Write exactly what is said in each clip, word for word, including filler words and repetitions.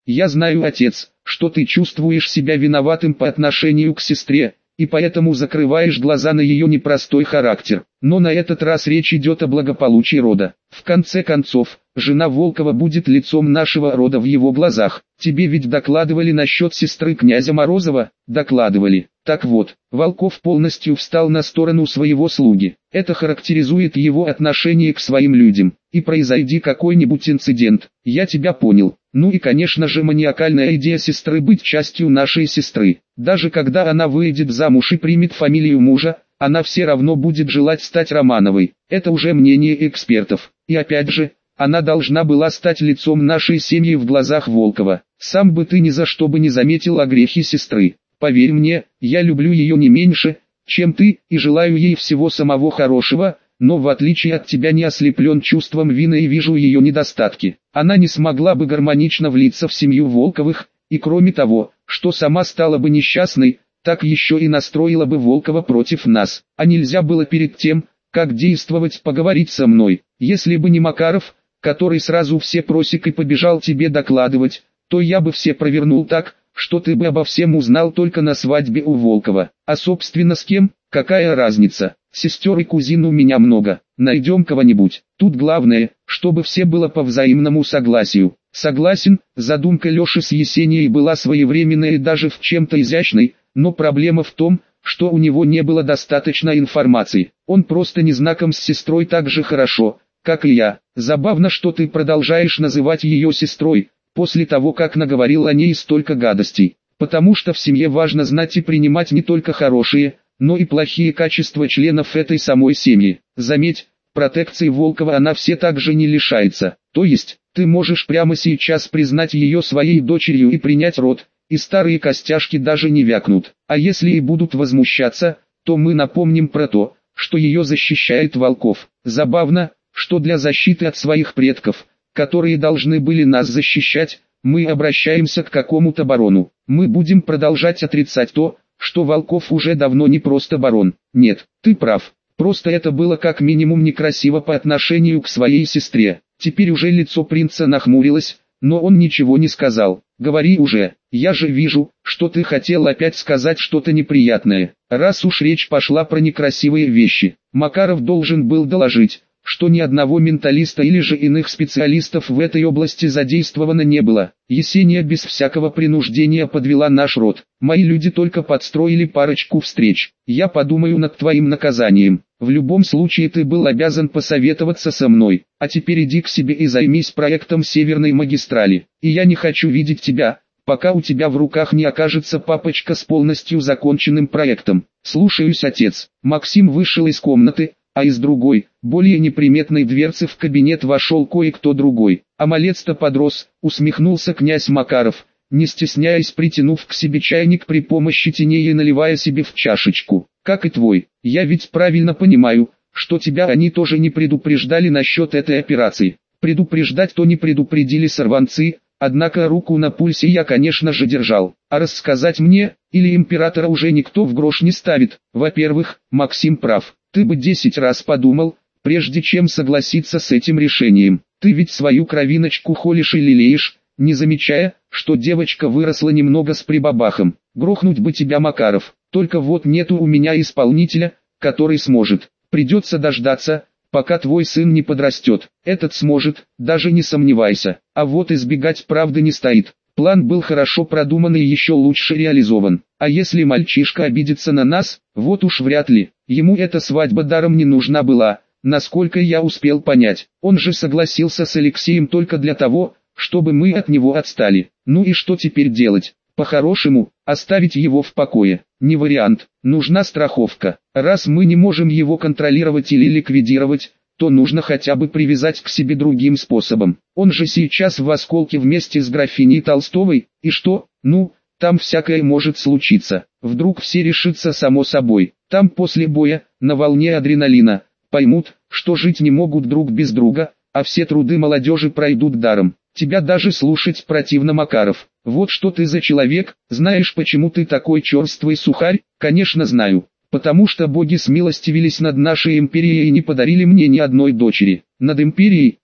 Я знаю, отец, что ты чувствуешь себя виноватым по отношению к сестре, и поэтому закрываешь глаза на ее непростой характер. Но на этот раз речь идет о благополучии рода. В конце концов, жена Волкова будет лицом нашего рода в его глазах. Тебе ведь докладывали насчет сестры князя Морозова? Докладывали. Так вот, Волков полностью встал на сторону своего слуги. Это характеризует его отношение к своим людям. И произойди какой-нибудь инцидент, я тебя понял. Ну и конечно же маниакальная идея сестры быть частью нашей сестры. Даже когда она выйдет замуж и примет фамилию мужа, она все равно будет желать стать Романовой. Это уже мнение экспертов. И опять же, она должна была стать лицом нашей семьи в глазах Волкова. Сам бы ты ни за что бы не заметил о грехе сестры. Поверь мне, я люблю ее не меньше, чем ты, и желаю ей всего самого хорошего, но в отличие от тебя не ослеплен чувством вины и вижу ее недостатки. Она не смогла бы гармонично влиться в семью Волковых, и кроме того, что сама стала бы несчастной, так еще и настроила бы Волкова против нас. А нельзя было перед тем, как действовать, поговорить со мной. Если бы не Макаров, который сразу все просек и побежал тебе докладывать, то я бы все провернул так, что ты бы обо всем узнал только на свадьбе у Волкова. А собственно с кем, какая разница? Сестер и кузин у меня много, найдем кого-нибудь. Тут главное, чтобы все было по взаимному согласию. Согласен, задумка Леши с Есенией была своевременной и даже в чем-то изящной, но проблема в том, что у него не было достаточно информации. Он просто не знаком с сестрой так же хорошо, как и я. Забавно, что ты продолжаешь называть ее сестрой, после того как наговорил о ней столько гадостей. Потому что в семье важно знать и принимать не только хорошие, но и плохие качества членов этой самой семьи. Заметь, протекции Волкова она все также не лишается. То есть, ты можешь прямо сейчас признать ее своей дочерью и принять род, и старые костяшки даже не вякнут. А если и будут возмущаться, то мы напомним про то, что ее защищает Волков. Забавно, что для защиты от своих предков, которые должны были нас защищать, мы обращаемся к какому-то барону. Мы будем продолжать отрицать то, что Волков уже давно не просто барон. Нет, ты прав. Просто это было как минимум некрасиво по отношению к своей сестре. Теперь уже лицо принца нахмурилось, но он ничего не сказал. Говори уже, я же вижу, что ты хотел опять сказать что-то неприятное. Раз уж речь пошла про некрасивые вещи, Макаров должен был доложить, что ни одного менталиста или же иных специалистов в этой области задействовано не было. Есения без всякого принуждения подвела наш род. Мои люди только подстроили парочку встреч. Я подумаю над твоим наказанием. В любом случае ты был обязан посоветоваться со мной. А теперь иди к себе и займись проектом Северной магистрали. И я не хочу видеть тебя, пока у тебя в руках не окажется папочка с полностью законченным проектом. Слушаюсь, отец. Максим вышел из комнаты, а из другой, более неприметной дверцы в кабинет вошел кое-кто другой. А малец-то подрос, усмехнулся князь Макаров, не стесняясь притянув к себе чайник при помощи теней и наливая себе в чашечку. Как и твой, я ведь правильно понимаю, что тебя они тоже не предупреждали насчет этой операции. Предупреждать-то не предупредили сорванцы, однако руку на пульсе я конечно же держал. А рассказать мне, или императора уже никто в грош не ставит. Во-первых, Максим прав. Ты бы десять раз подумал, прежде чем согласиться с этим решением. Ты ведь свою кровиночку холишь и лелеешь, не замечая, что девочка выросла немного с прибабахом. Грохнуть бы тебя, Макаров, только вот нету у меня исполнителя, который сможет. Придется дождаться, пока твой сын не подрастет. Этот сможет, даже не сомневайся. А вот избегать правды не стоит. План был хорошо продуман и еще лучше реализован. А если мальчишка обидится на нас, вот уж вряд ли. Ему эта свадьба даром не нужна была, насколько я успел понять. Он же согласился с Алексеем только для того, чтобы мы от него отстали. Ну и что теперь делать? По-хорошему, оставить его в покое. Не вариант, нужна страховка. Раз мы не можем его контролировать или ликвидировать, то нужно хотя бы привязать к себе другим способом. Он же сейчас в осколке вместе с графиней Толстовой, и что? Ну, там всякое может случиться. Вдруг все решится само собой. Там после боя, на волне адреналина, поймут, что жить не могут друг без друга, а все труды молодежи пройдут даром. Тебя даже слушать противно, Макаров. Вот что ты за человек, знаешь, почему ты такой черствый сухарь? Конечно знаю. Потому что боги смилостивились над нашей империей и не подарили мне ни одной дочери. Над империей,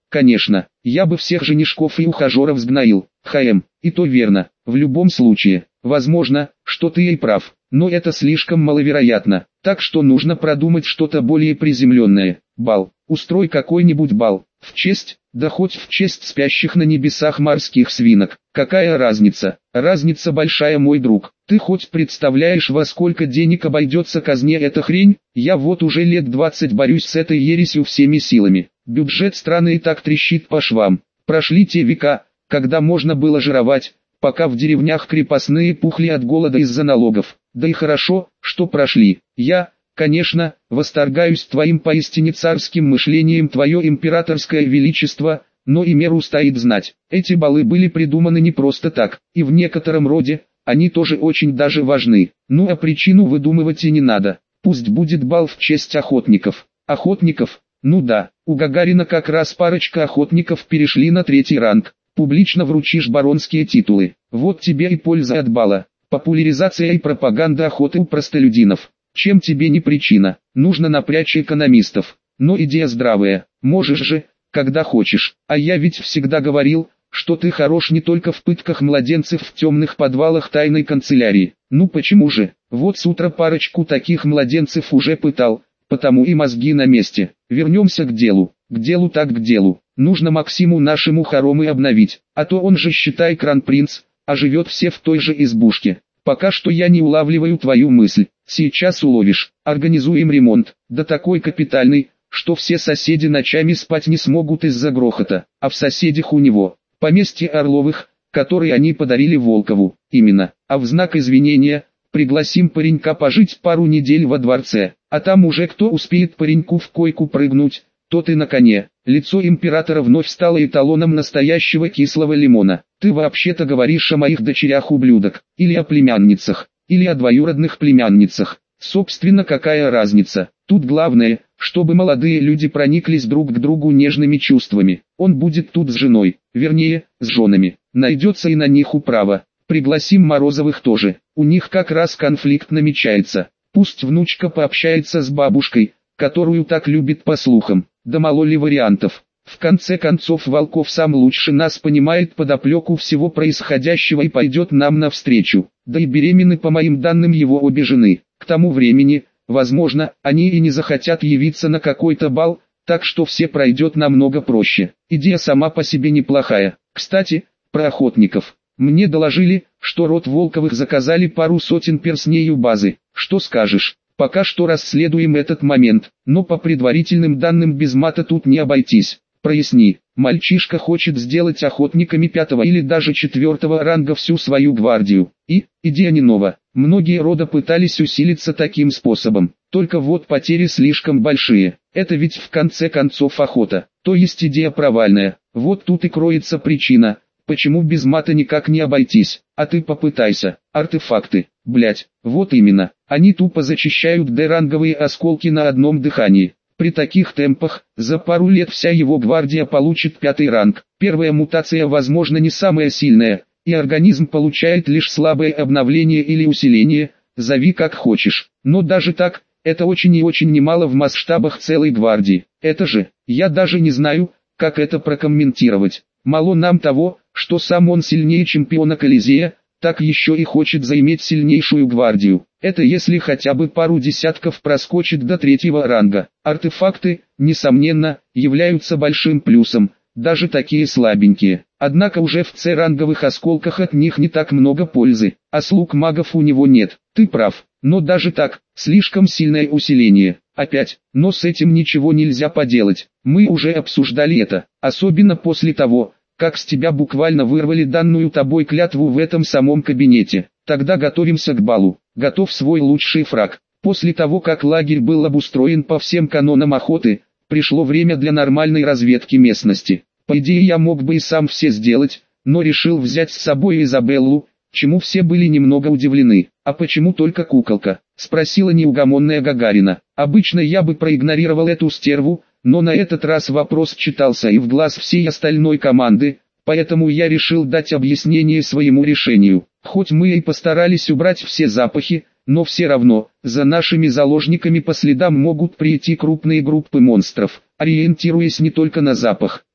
Конечно, я бы всех женишков и ухажеров сгноил, ХМ, и то верно, в любом случае, возможно, что ты и прав, но это слишком маловероятно, так что нужно продумать что-то более приземленное. Бал, устрой какой-нибудь бал, в честь, да хоть в честь спящих на небесах морских свинок, какая разница, разница большая, мой друг. Ты хоть представляешь, во сколько денег обойдется казне эта хрень? Я вот уже лет двадцать борюсь с этой ересью всеми силами. Бюджет страны и так трещит по швам. Прошли те века, когда можно было жировать, пока в деревнях крепостные пухли от голода из-за налогов. Да и хорошо, что прошли. Я, конечно, восторгаюсь твоим поистине царским мышлением, твое императорское величество, но и меру стоит знать. Эти балы были придуманы не просто так, и в некотором роде они тоже очень даже важны. Ну а причину выдумывать и не надо. Пусть будет бал в честь охотников. Охотников? Ну да, у Гагарина как раз парочка охотников перешли на третий ранг. Публично вручишь баронские титулы. Вот тебе и польза от бала. Популяризация и пропаганда охоты у простолюдинов. Чем тебе не причина? Нужно напрячь экономистов. Но идея здравая. Можешь же, когда хочешь. А я ведь всегда говорил, что ты хорош не только в пытках младенцев в темных подвалах тайной канцелярии. Ну почему же? Вот с утра парочку таких младенцев уже пытал, потому и мозги на месте. Вернемся к делу. К делу так к делу. Нужно Максиму нашему хоромы обновить, а то он же, считай, кронпринц, а живет все в той же избушке. Пока что я не улавливаю твою мысль. Сейчас уловишь. Организуем ремонт, да такой капитальный, что все соседи ночами спать не смогут из-за грохота. А в соседях у него поместье Орловых, которое они подарили Волкову. Именно. А в знак извинения пригласим паренька пожить пару недель во дворце, а там уже кто успеет пареньку в койку прыгнуть, тот и на коне. Лицо императора вновь стало эталоном настоящего кислого лимона. Ты вообще-то говоришь о моих дочерях, ублюдок, или о племянницах, или о двоюродных племянницах. Собственно, какая разница? Тут главное, чтобы молодые люди прониклись друг к другу нежными чувствами. Он будет тут с женой, вернее, с женами. Найдется и на них управа. Пригласим Морозовых тоже. У них как раз конфликт намечается. Пусть внучка пообщается с бабушкой, которую так любит по слухам. Да мало ли вариантов. В конце концов, Волков сам лучше нас понимает подоплеку всего происходящего и пойдет нам навстречу. Да и беременны, по моим данным, его обе жены. К тому времени, возможно, они и не захотят явиться на какой-то бал, так что все пройдет намного проще. Идея сама по себе неплохая. Кстати, про охотников. Мне доложили, что род Волковых заказали пару сотен перстней у базы. Что скажешь? Пока что расследуем этот момент, но по предварительным данным без мата тут не обойтись. Проясни, мальчишка хочет сделать охотниками пятого или даже четвертого ранга всю свою гвардию. И, идея не нова, многие рода пытались усилиться таким способом, только вот потери слишком большие. Это ведь в конце концов охота, то есть идея провальная. Вот тут и кроется причина, почему без мата никак не обойтись. А ты попытайся. Артефакты, блять, вот именно. Они тупо зачищают Д-ранговые осколки на одном дыхании. При таких темпах, за пару лет вся его гвардия получит пятый ранг. Первая мутация, возможно, не самая сильная, и организм получает лишь слабое обновление или усиление, зови как хочешь. Но даже так, это очень и очень немало в масштабах целой гвардии. Это же, я даже не знаю, как это прокомментировать. Мало нам того, что сам он сильнее чемпиона Колизея, так еще и хочет заиметь сильнейшую гвардию. Это если хотя бы пару десятков проскочит до третьего ранга. Артефакты, несомненно, являются большим плюсом, даже такие слабенькие. Однако уже в С-ранговых осколках от них не так много пользы, а слуг магов у него нет. Ты прав, но даже так, слишком сильное усиление. Опять, но с этим ничего нельзя поделать. Мы уже обсуждали это, особенно после того, как с тебя буквально вырвали данную тобой клятву в этом самом кабинете. Тогда готовимся к балу. Готов свой лучший фраг. После того, как лагерь был обустроен по всем канонам охоты, пришло время для нормальной разведки местности. По идее, я мог бы и сам все сделать, но решил взять с собой Изабеллу, чему все были немного удивлены. «А почему только куколка?» — спросила неугомонная Гагарина. Обычно я бы проигнорировал эту стерву, но на этот раз вопрос читался и в глаз всей остальной команды, поэтому я решил дать объяснение своему решению. Хоть мы и постарались убрать все запахи, но все равно, за нашими заложниками по следам могут прийти крупные группы монстров, ориентируясь не только на запах.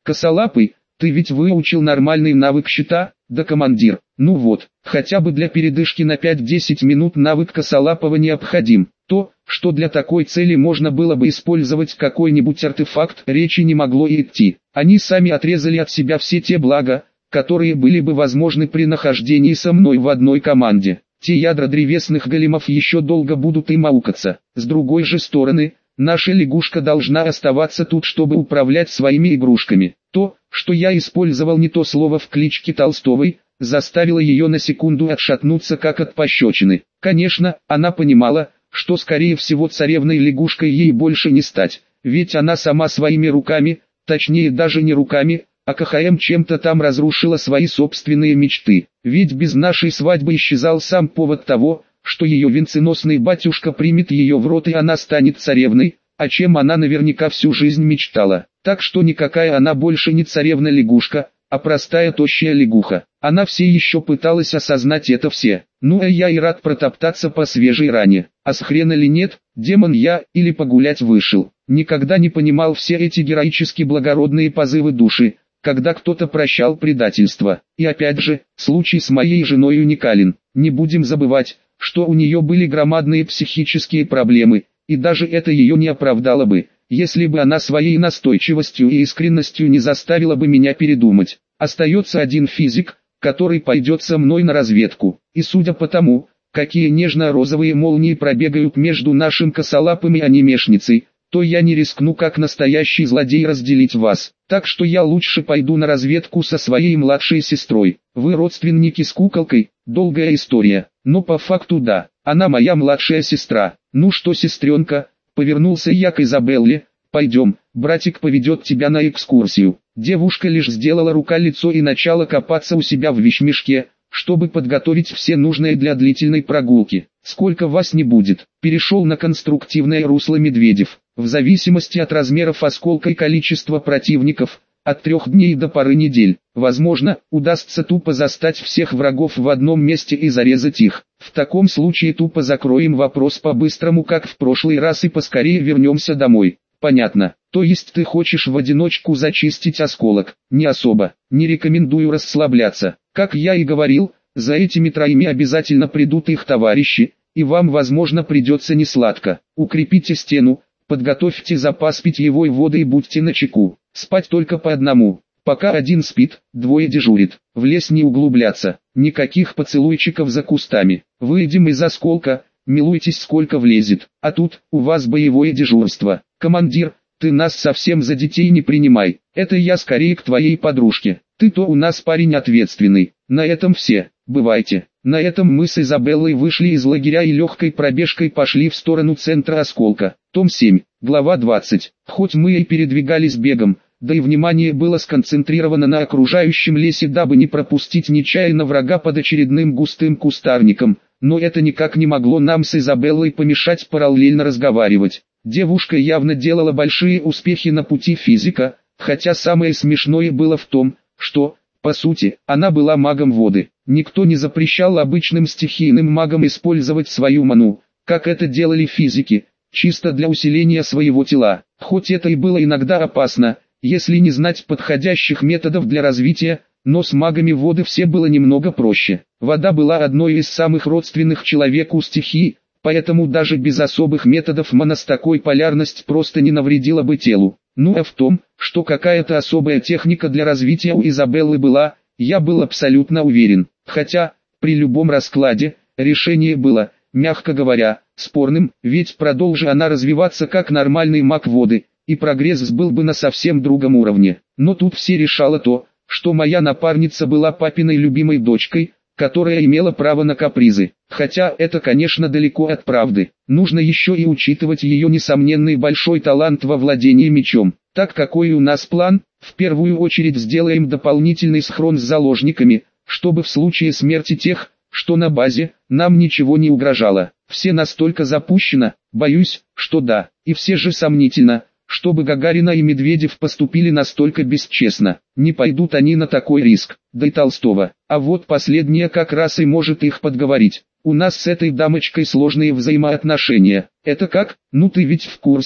Косолапый, ты ведь выучил нормальный навык щита? Да, командир. Ну вот, хотя бы для передышки на пять-десять минут навык Косолапого необходим. То, что для такой цели можно было бы использовать какой-нибудь артефакт, речи не могло и идти. Они сами отрезали от себя все те блага, которые были бы возможны при нахождении со мной в одной команде. Те ядра древесных големов еще долго будут им аукаться. С другой же стороны, наша лягушка должна оставаться тут, чтобы управлять своими игрушками. То, что я использовал не то слово в кличке Толстовой, заставило ее на секунду отшатнуться как от пощечины. Конечно, она понимала, что скорее всего царевной лягушкой ей больше не стать, ведь она сама своими руками, точнее даже не руками, а КХМ чем-то там разрушила свои собственные мечты. Ведь без нашей свадьбы исчезал сам повод того, что ее венценосный батюшка примет ее в рот и она станет царевной, о чем она наверняка всю жизнь мечтала. Так что никакая она больше не царевна-лягушка, а простая тощая лягуха. Она все еще пыталась осознать это все. Ну а я и рад протоптаться по свежей ране. А с хрена ли нет, демон я, или погулять вышел. Никогда не понимал все эти героически благородные позывы души, когда кто-то прощал предательство. И опять же, случай с моей женой уникален. Не будем забывать, что у нее были громадные психические проблемы, и даже это ее не оправдало бы, если бы она своей настойчивостью и искренностью не заставила бы меня передумать. Остается один физик, который пойдет со мной на разведку, и судя по тому, какие нежно-розовые молнии пробегают между нашим косолапым и анимешницей, то я не рискну как настоящий злодей разделить вас. Так что я лучше пойду на разведку со своей младшей сестрой. Вы родственники с куколкой, долгая история, но по факту да, она моя младшая сестра. Ну что, сестренка, повернулся я к Изабелле, пойдем, братик поведет тебя на экскурсию. Девушка лишь сделала рука-лицо и начала копаться у себя в вещмешке, чтобы подготовить все нужное для длительной прогулки. Сколько вас не будет, перешел на конструктивное русло Медведев. В зависимости от размеров осколка и количества противников, от трех дней до пары недель, возможно, удастся тупо застать всех врагов в одном месте и зарезать их. В таком случае тупо закроем вопрос по-быстрому, как в прошлый раз, и поскорее вернемся домой. Понятно. То есть ты хочешь в одиночку зачистить осколок? Не особо. Не рекомендую расслабляться. Как я и говорил, за этими троими обязательно придут их товарищи, и вам, возможно, придется несладко. Укрепите стену, подготовьте запас питьевой воды и будьте начеку. Спать только по одному. Пока один спит, двое дежурит. В лес не углубляться. Никаких поцелуйчиков за кустами. Выйдем из осколка, милуйтесь сколько влезет. А тут, у вас боевое дежурство. Командир, ты нас совсем за детей не принимай. Это я скорее к твоей подружке. Ты-то у нас парень ответственный. На этом все. Бывайте. На этом мы с Изабеллой вышли из лагеря и легкой пробежкой пошли в сторону центра осколка. Том семь, глава двадцать. Хоть мы и передвигались бегом, да и внимание было сконцентрировано на окружающем лесе, дабы не пропустить нечаянно врага под очередным густым кустарником, но это никак не могло нам с Изабеллой помешать параллельно разговаривать. Девушка явно делала большие успехи на пути физика, хотя самое смешное было в том, что, по сути, она была магом воды. Никто не запрещал обычным стихийным магам использовать свою ману, как это делали физики, чисто для усиления своего тела. Хоть это и было иногда опасно, если не знать подходящих методов для развития, но с магами воды все было немного проще. Вода была одной из самых родственных человеку стихий, поэтому даже без особых методов мана с такой полярность просто не навредила бы телу. Ну а в том, что какая-то особая техника для развития у Изабеллы была, я был абсолютно уверен. Хотя, при любом раскладе, решение было, мягко говоря, спорным, ведь продолжи она развиваться как нормальный маг воды, и прогресс был бы на совсем другом уровне. Но тут все решало то, что моя напарница была папиной любимой дочкой, которая имела право на капризы. Хотя это, конечно, далеко от правды. Нужно еще и учитывать ее несомненный большой талант во владении мечом. Так какой у нас план? В первую очередь сделаем дополнительный схрон с заложниками, чтобы в случае смерти тех, что на базе, нам ничего не угрожало. Все настолько запущено, боюсь, что да. И все же сомнительно, чтобы Гагарина и Медведев поступили настолько бесчестно. Не пойдут они на такой риск, да и Толстого. А вот последняя как раз и может их подговорить. У нас с этой дамочкой сложные взаимоотношения. Это как? Ну ты ведь в курсе,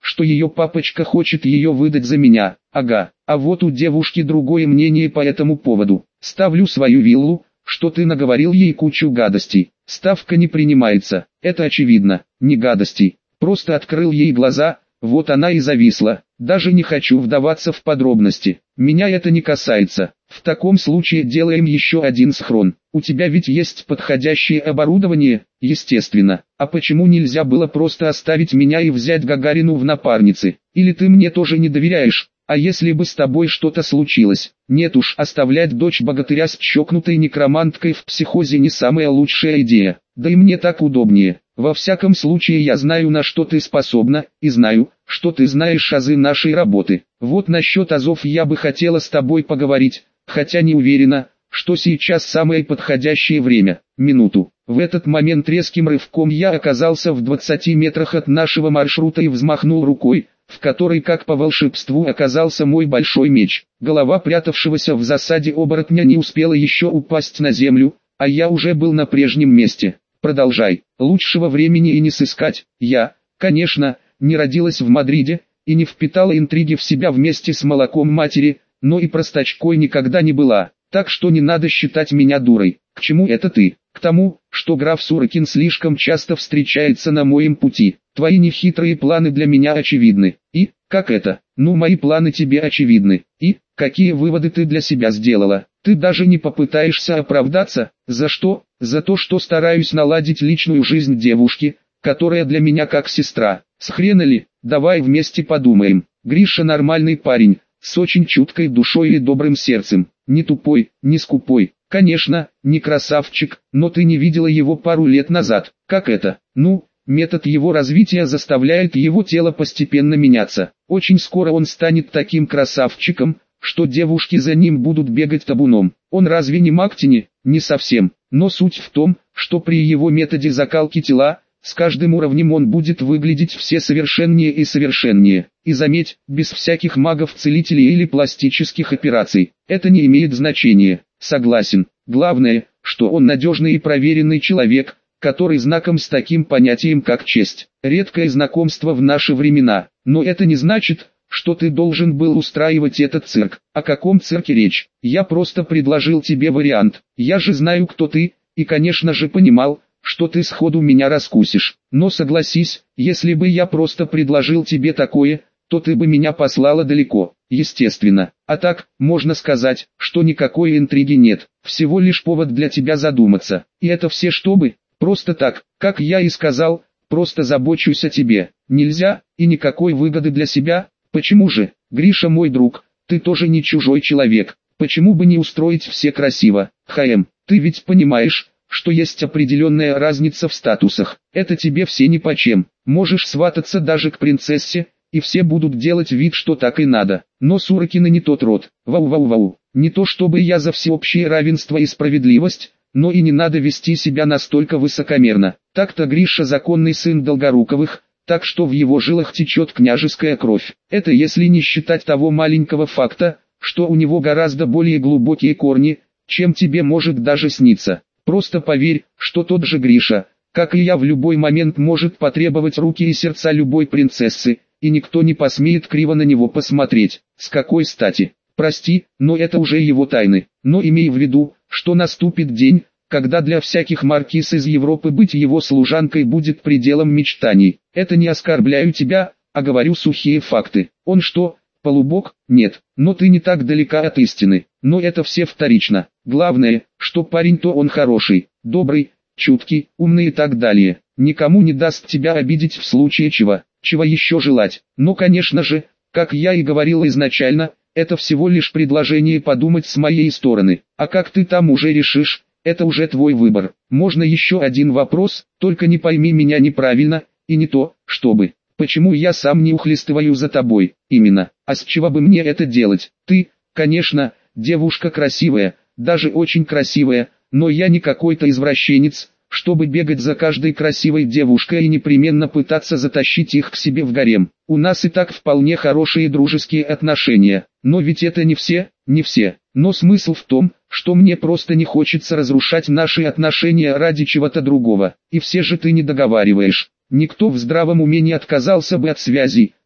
что ее папочка хочет ее выдать за меня. Ага, а вот у девушки другое мнение по этому поводу. Ставлю свою виллу, что ты наговорил ей кучу гадостей. Ставка не принимается, это очевидно, не гадостей. Просто открыл ей глаза, вот она и зависла. Даже не хочу вдаваться в подробности. Меня это не касается. В таком случае делаем еще один схрон. У тебя ведь есть подходящее оборудование, естественно. А почему нельзя было просто оставить меня и взять Гагарину в напарницы? Или ты мне тоже не доверяешь? А если бы с тобой что-то случилось? Нет уж, оставлять дочь богатыря с чокнутой некроманткой в психозе не самая лучшая идея. Да и мне так удобнее. Во всяком случае я знаю, на что ты способна, и знаю, что ты знаешь азы нашей работы. Вот насчет азов я бы хотела с тобой поговорить, хотя не уверена, что сейчас самое подходящее время. Минуту. В этот момент резким рывком я оказался в двадцати метрах от нашего маршрута и взмахнул рукой, в которой как по волшебству оказался мой большой меч. Голова прятавшегося в засаде оборотня не успела еще упасть на землю, а я уже был на прежнем месте. Продолжай. Лучшего времени и не сыскать. Я, конечно, не родилась в Мадриде, и не впитала интриги в себя вместе с молоком матери, но и простачкой никогда не была. Так что не надо считать меня дурой. К чему это ты? К тому, что граф Сурокин слишком часто встречается на моем пути. Твои нехитрые планы для меня очевидны. И, как это? Ну, мои планы тебе очевидны. И, какие выводы ты для себя сделала? Ты даже не попытаешься оправдаться? За что? За то, что стараюсь наладить личную жизнь девушки, которая для меня как сестра. С хрена ли? Давай вместе подумаем. Гриша нормальный парень, с очень чуткой душой и добрым сердцем. Не тупой, не скупой. Конечно, не красавчик, но ты не видела его пару лет назад. Как это? Ну, метод его развития заставляет его тело постепенно меняться. Очень скоро он станет таким красавчиком, что девушки за ним будут бегать табуном. Он разве не Мактини? Не совсем. Но суть в том, что при его методе закалки тела, с каждым уровнем он будет выглядеть все совершеннее и совершеннее. И заметь, без всяких магов-целителей или пластических операций. Это не имеет значения. Согласен. Главное, что он надежный и проверенный человек, который знаком с таким понятием как честь. Редкое знакомство в наши времена. Но это не значит, что ты должен был устраивать этот цирк. О каком цирке речь? Я просто предложил тебе вариант. Я же знаю, кто ты, и конечно же понимал, что ты сходу меня раскусишь. Но согласись, если бы я просто предложил тебе такое, то ты бы меня послала далеко, естественно. А так, можно сказать, что никакой интриги нет, всего лишь повод для тебя задуматься. И это все чтобы, просто так, как я и сказал, просто забочусь о тебе. Нельзя, и никакой выгоды для себя. Почему же, Гриша мой друг, ты тоже не чужой человек, почему бы не устроить все красиво? ХМ, ты ведь понимаешь, что есть определенная разница в статусах. Это тебе все нипочем. Можешь свататься даже к принцессе, и все будут делать вид, что так и надо. Но Сурокины не тот род. Вау-вау-вау. Не то чтобы я за всеобщее равенство и справедливость, но и не надо вести себя настолько высокомерно. Так-то Гриша законный сын Долгоруковых, так что в его жилах течет княжеская кровь. Это если не считать того маленького факта, что у него гораздо более глубокие корни, чем тебе может даже сниться. Просто поверь, что тот же Гриша, как и я, в любой момент может потребовать руки и сердца любой принцессы, и никто не посмеет криво на него посмотреть. С какой стати? Прости, но это уже его тайны. Но имей в виду, что наступит день, когда для всяких маркиз из Европы быть его служанкой будет пределом мечтаний. Это не оскорбляю тебя, а говорю сухие факты. Он что, полубог? Нет, но ты не так далека от истины. Но это все вторично. Главное, что парень-то он хороший, добрый, чуткий, умный и так далее. Никому не даст тебя обидеть в случае чего. Чего еще желать? Но конечно же, как я и говорил изначально, это всего лишь предложение подумать с моей стороны. А как ты там уже решишь, это уже твой выбор. Можно еще один вопрос, только не пойми меня неправильно, и не то, чтобы. Почему я сам не ухлестываю за тобой? Именно. А с чего бы мне это делать? Ты, конечно, девушка красивая, даже очень красивая, но я не какой-то извращенец, чтобы бегать за каждой красивой девушкой и непременно пытаться затащить их к себе в гарем. У нас и так вполне хорошие дружеские отношения, но ведь это не все, не все. Но смысл в том, что мне просто не хочется разрушать наши отношения ради чего-то другого. И все же ты не договариваешь. Никто в здравом уме не отказался бы от связей,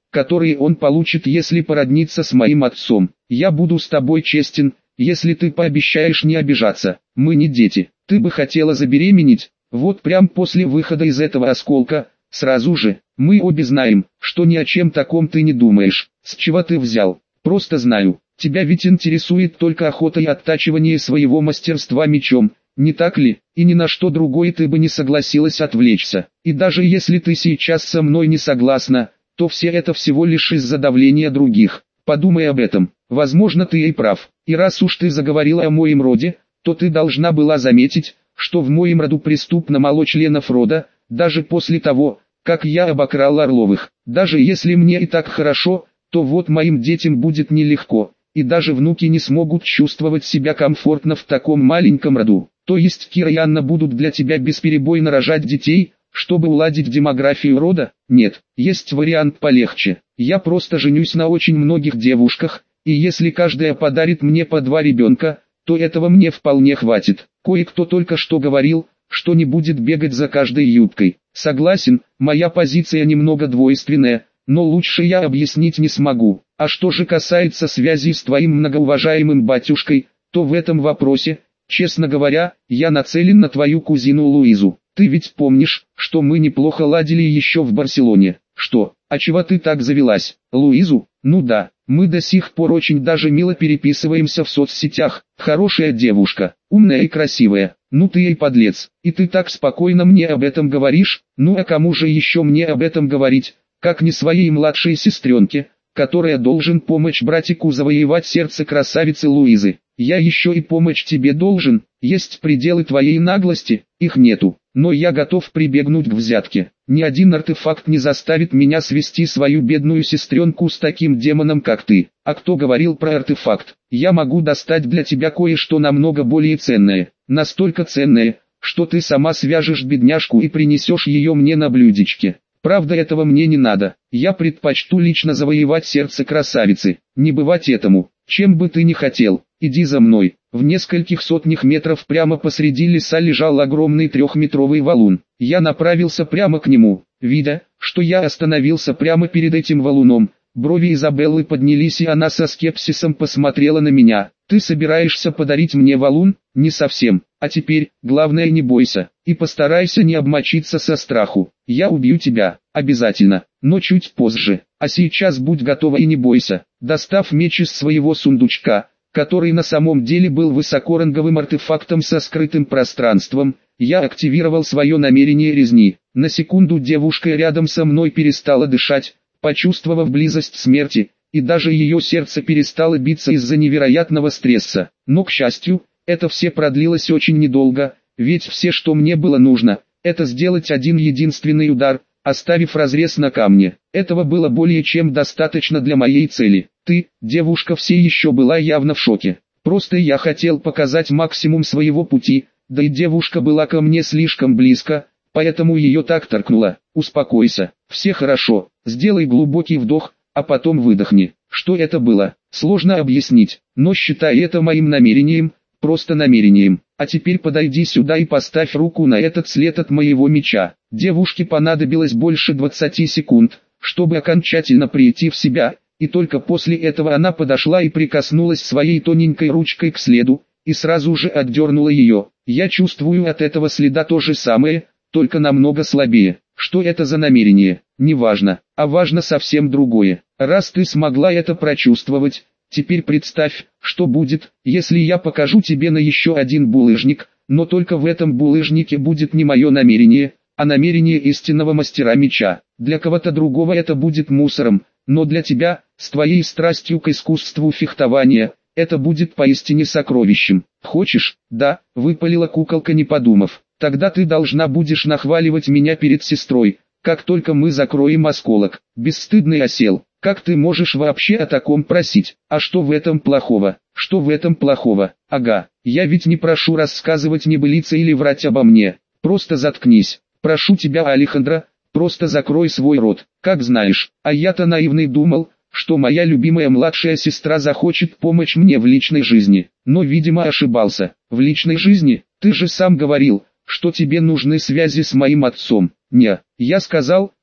которые он получит, если породнится с моим отцом. Я буду с тобой честен, если ты пообещаешь не обижаться. Мы не дети. Ты бы хотела забеременеть, вот прям после выхода из этого осколка, сразу же. Мы обе знаем, что ни о чем таком ты не думаешь. С чего ты взял? Просто знаю. Тебя ведь интересует только охота и оттачивание своего мастерства мечом, не так ли? И ни на что другое ты бы не согласилась отвлечься. И даже если ты сейчас со мной не согласна, то все это всего лишь из-за давления других. Подумай об этом. Возможно, ты и прав. И раз уж ты заговорила о моем роде, то ты должна была заметить, что в моем роду преступно мало членов рода, даже после того, как я обокрал Орловых. Даже если мне и так хорошо, то вот моим детям будет нелегко, и даже внуки не смогут чувствовать себя комфортно в таком маленьком роду. То есть Кира и Анна будут для тебя бесперебойно рожать детей, чтобы уладить демографию рода? Нет, есть вариант полегче. Я просто женюсь на очень многих девушках, и если каждая подарит мне по два ребенка, то этого мне вполне хватит. Кое-кто только что говорил, что не будет бегать за каждой юбкой. Согласен, моя позиция немного двойственная, но лучше я объяснить не смогу. А что же касается связи с твоим многоуважаемым батюшкой, то в этом вопросе, честно говоря, я нацелен на твою кузину Луизу. Ты ведь помнишь, что мы неплохо ладили еще в Барселоне. Что, а чего ты так завелась? Луизу? Ну да, мы до сих пор очень даже мило переписываемся в соцсетях. Хорошая девушка, умная и красивая. Ну ты и подлец, и ты так спокойно мне об этом говоришь. Ну а кому же еще мне об этом говорить, как не своей младшей сестренке, которая должен помочь братику завоевать сердце красавицы Луизы. Я еще и помочь тебе должен, есть пределы твоей наглости, их нету, но я готов прибегнуть к взятке. Ни один артефакт не заставит меня свести свою бедную сестренку с таким демоном, как ты. А кто говорил про артефакт? Я могу достать для тебя кое-что намного более ценное, настолько ценное, что ты сама свяжешь бедняжку и принесешь ее мне на блюдечке. Правда, этого мне не надо. Я предпочту лично завоевать сердце красавицы. Не бывать этому. Чем бы ты ни хотел, иди за мной. В нескольких сотнях метров прямо посреди леса лежал огромный трехметровый валун. Я направился прямо к нему. Видя, что я остановился прямо перед этим валуном, брови Изабеллы поднялись, и она со скепсисом посмотрела на меня. Ты собираешься подарить мне валун? Не совсем. А теперь, главное, не бойся, и постарайся не обмочиться со страху. Я убью тебя, обязательно, но чуть позже. А сейчас будь готова и не бойся. Достав меч из своего сундучка, который на самом деле был высокоранговым артефактом со скрытым пространством, я активировал свое намерение резни. На секунду девушка рядом со мной перестала дышать, почувствовав близость смерти, и даже ее сердце перестало биться из-за невероятного стресса. Но, к счастью, это все продлилось очень недолго, ведь все, что мне было нужно, это сделать один единственный удар, оставив разрез на камне. Этого было более чем достаточно для моей цели. Ты, девушка, все еще была явно в шоке. Просто я хотел показать максимум своего пути, да и девушка была ко мне слишком близко, поэтому ее так торкнуло. Успокойся, все хорошо, сделай глубокий вдох, а потом выдохни. Что это было? Сложно объяснить, но считай это моим намерением, просто намерением. А теперь подойди сюда и поставь руку на этот след от моего меча. Девушке понадобилось больше двадцати секунд, чтобы окончательно прийти в себя, и только после этого она подошла и прикоснулась своей тоненькой ручкой к следу, и сразу же отдернула ее. Я чувствую от этого следа то же самое, только намного слабее. Что это за намерение? Не важно, а важно совсем другое. Раз ты смогла это прочувствовать, теперь представь, что будет, если я покажу тебе на еще один булыжник, но только в этом булыжнике будет не мое намерение, а намерение истинного мастера меча. Для кого-то другого это будет мусором, но для тебя, с твоей страстью к искусству фехтования, это будет поистине сокровищем. Хочешь? Да, выпалила куколка, не подумав. Тогда ты должна будешь нахваливать меня перед сестрой, как только мы закроем осколок. Бесстыдный осел, как ты можешь вообще о таком просить? А что в этом плохого? Что в этом плохого? Ага, я ведь не прошу рассказывать небылицы или врать обо мне. Просто заткнись. Прошу тебя, Алехандро, просто закрой свой рот. Как знаешь, а я-то наивный думал, что моя любимая младшая сестра захочет помочь мне в личной жизни. Но, видимо, ошибался. В личной жизни? Ты же сам говорил, что тебе нужны связи с моим отцом. Не, я сказал,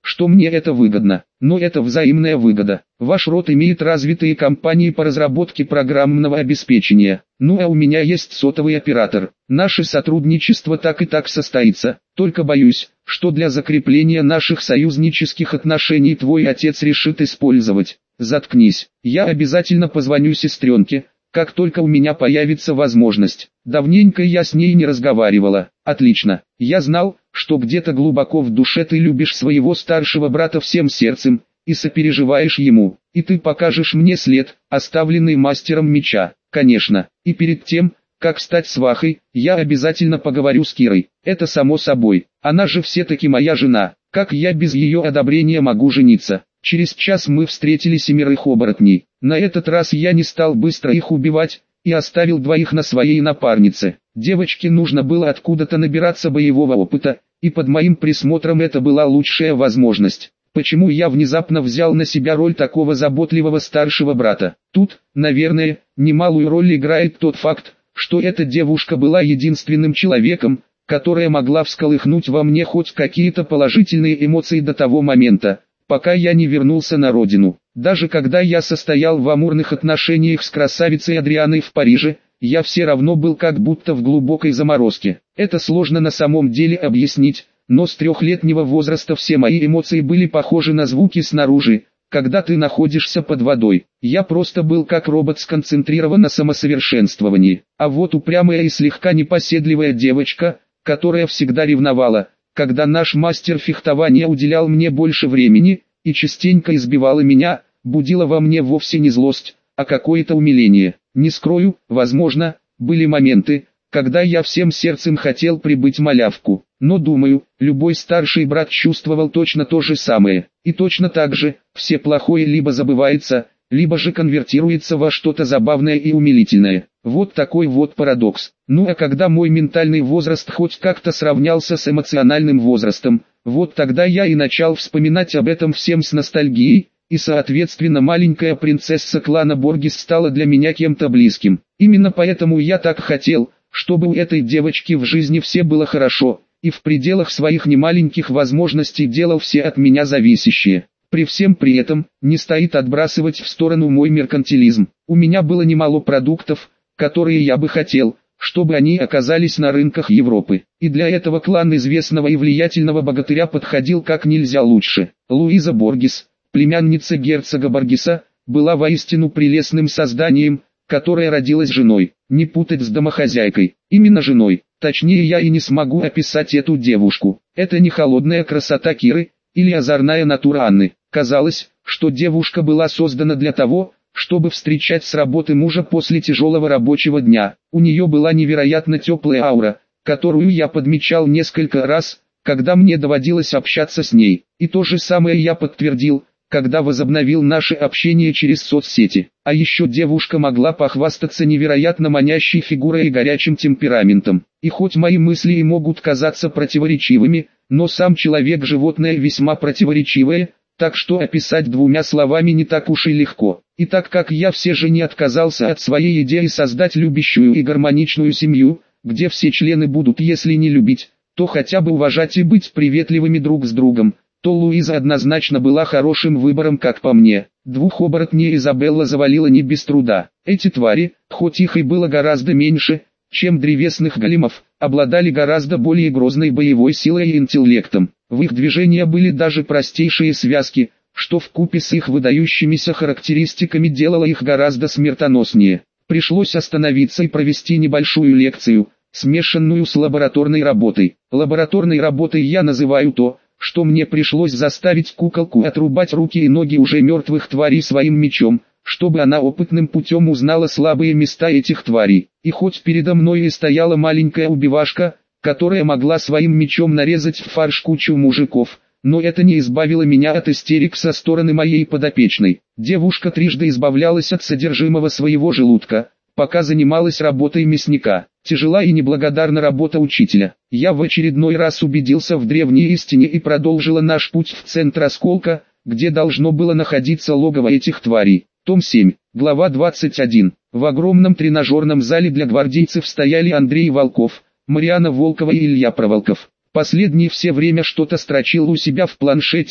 что мне это выгодно, но это взаимная выгода. Ваш род имеет развитые компании по разработке программного обеспечения, ну а у меня есть сотовый оператор. Наше сотрудничество так и так состоится, только боюсь, что для закрепления наших союзнических отношений твой отец решит использовать. Заткнись, я обязательно позвоню сестренке, как только у меня появится возможность. Давненько я с ней не разговаривала. Отлично. Я знал, что где-то глубоко в душе ты любишь своего старшего брата всем сердцем, и сопереживаешь ему. И ты покажешь мне след, оставленный мастером меча. Конечно. И перед тем, как стать свахой, я обязательно поговорю с Кирой. Это само собой. Она же все-таки моя жена. Как я без ее одобрения могу жениться? Через час мы встретили семерых оборотней. На этот раз я не стал быстро их убивать, и оставил двоих на своей напарнице. Девочке нужно было откуда-то набираться боевого опыта, и под моим присмотром это была лучшая возможность. Почему я внезапно взял на себя роль такого заботливого старшего брата? Тут, наверное, немалую роль играет тот факт, что эта девушка была единственным человеком, которая могла всколыхнуть во мне хоть какие-то положительные эмоции до того момента, пока я не вернулся на родину. Даже когда я состоял в амурных отношениях с красавицей Адрианой в Париже, я все равно был как будто в глубокой заморозке. Это сложно на самом деле объяснить, но с трехлетнего возраста все мои эмоции были похожи на звуки снаружи, когда ты находишься под водой. Я просто был как робот, сконцентрирован на самосовершенствовании. А вот упрямая и слегка непоседливая девочка, которая всегда ревновала, когда наш мастер фехтования уделял мне больше времени, и частенько избивала меня, будила во мне вовсе не злость, а какое-то умиление. Не скрою, возможно, были моменты, когда я всем сердцем хотел прибыть малявку. Но думаю, любой старший брат чувствовал точно то же самое. И точно так же, все плохое либо забывается, либо же конвертируется во что-то забавное и умилительное. Вот такой вот парадокс. Ну а когда мой ментальный возраст хоть как-то сравнялся с эмоциональным возрастом, вот тогда я и начал вспоминать об этом всем с ностальгией, и соответственно маленькая принцесса клана Боргис стала для меня кем-то близким. Именно поэтому я так хотел, чтобы у этой девочки в жизни все было хорошо, и в пределах своих немаленьких возможностей делал все от меня зависящее. При всем при этом, не стоит отбрасывать в сторону мой меркантилизм. У меня было немало продуктов, которые я бы хотел, чтобы они оказались на рынках Европы. И для этого клан известного и влиятельного богатыря подходил как нельзя лучше. Луиза Боргис, племянница герцога Боргиса, была воистину прелестным созданием, которое родилось женой. Не путать с домохозяйкой, именно женой. Точнее, я и не смогу описать эту девушку. Это не холодная красота Киры, или озорная натура Анны. Казалось, что девушка была создана для того, чтобы встречать с работы мужа после тяжелого рабочего дня. У нее была невероятно теплая аура, которую я подмечал несколько раз, когда мне доводилось общаться с ней. И то же самое я подтвердил, когда возобновил наше общение через соцсети. А еще девушка могла похвастаться невероятно манящей фигурой и горячим темпераментом. И хоть мои мысли и могут казаться противоречивыми, но сам человек-животное весьма противоречивое, так что описать двумя словами не так уж и легко. И так как я все же не отказался от своей идеи создать любящую и гармоничную семью, где все члены будут если не любить, то хотя бы уважать и быть приветливыми друг с другом, то Луиза однозначно была хорошим выбором как по мне. Двух оборотней Изабелла завалила не без труда. Эти твари, хоть их и было гораздо меньше, чем древесных големов, обладали гораздо более грозной боевой силой и интеллектом. В их движения были даже простейшие связки, что вкупе с их выдающимися характеристиками делало их гораздо смертоноснее. Пришлось остановиться и провести небольшую лекцию, смешанную с лабораторной работой. Лабораторной работой я называю то, что мне пришлось заставить куколку отрубать руки и ноги уже мертвых тварей своим мечом, чтобы она опытным путем узнала слабые места этих тварей. И хоть передо мной и стояла маленькая убивашка, которая могла своим мечом нарезать в фарш кучу мужиков, но это не избавило меня от истерик со стороны моей подопечной. Девушка трижды избавлялась от содержимого своего желудка, пока занималась работой мясника. Тяжела и неблагодарна работа учителя. Я в очередной раз убедился в древней истине и продолжила наш путь в центр осколка, где должно было находиться логово этих тварей. Том семь, глава двадцать один. В огромном тренажерном зале для гвардейцев стояли Андрей Волков, Мариана Волкова и Илья Проволков. Последний все время что-то строчил у себя в планшете,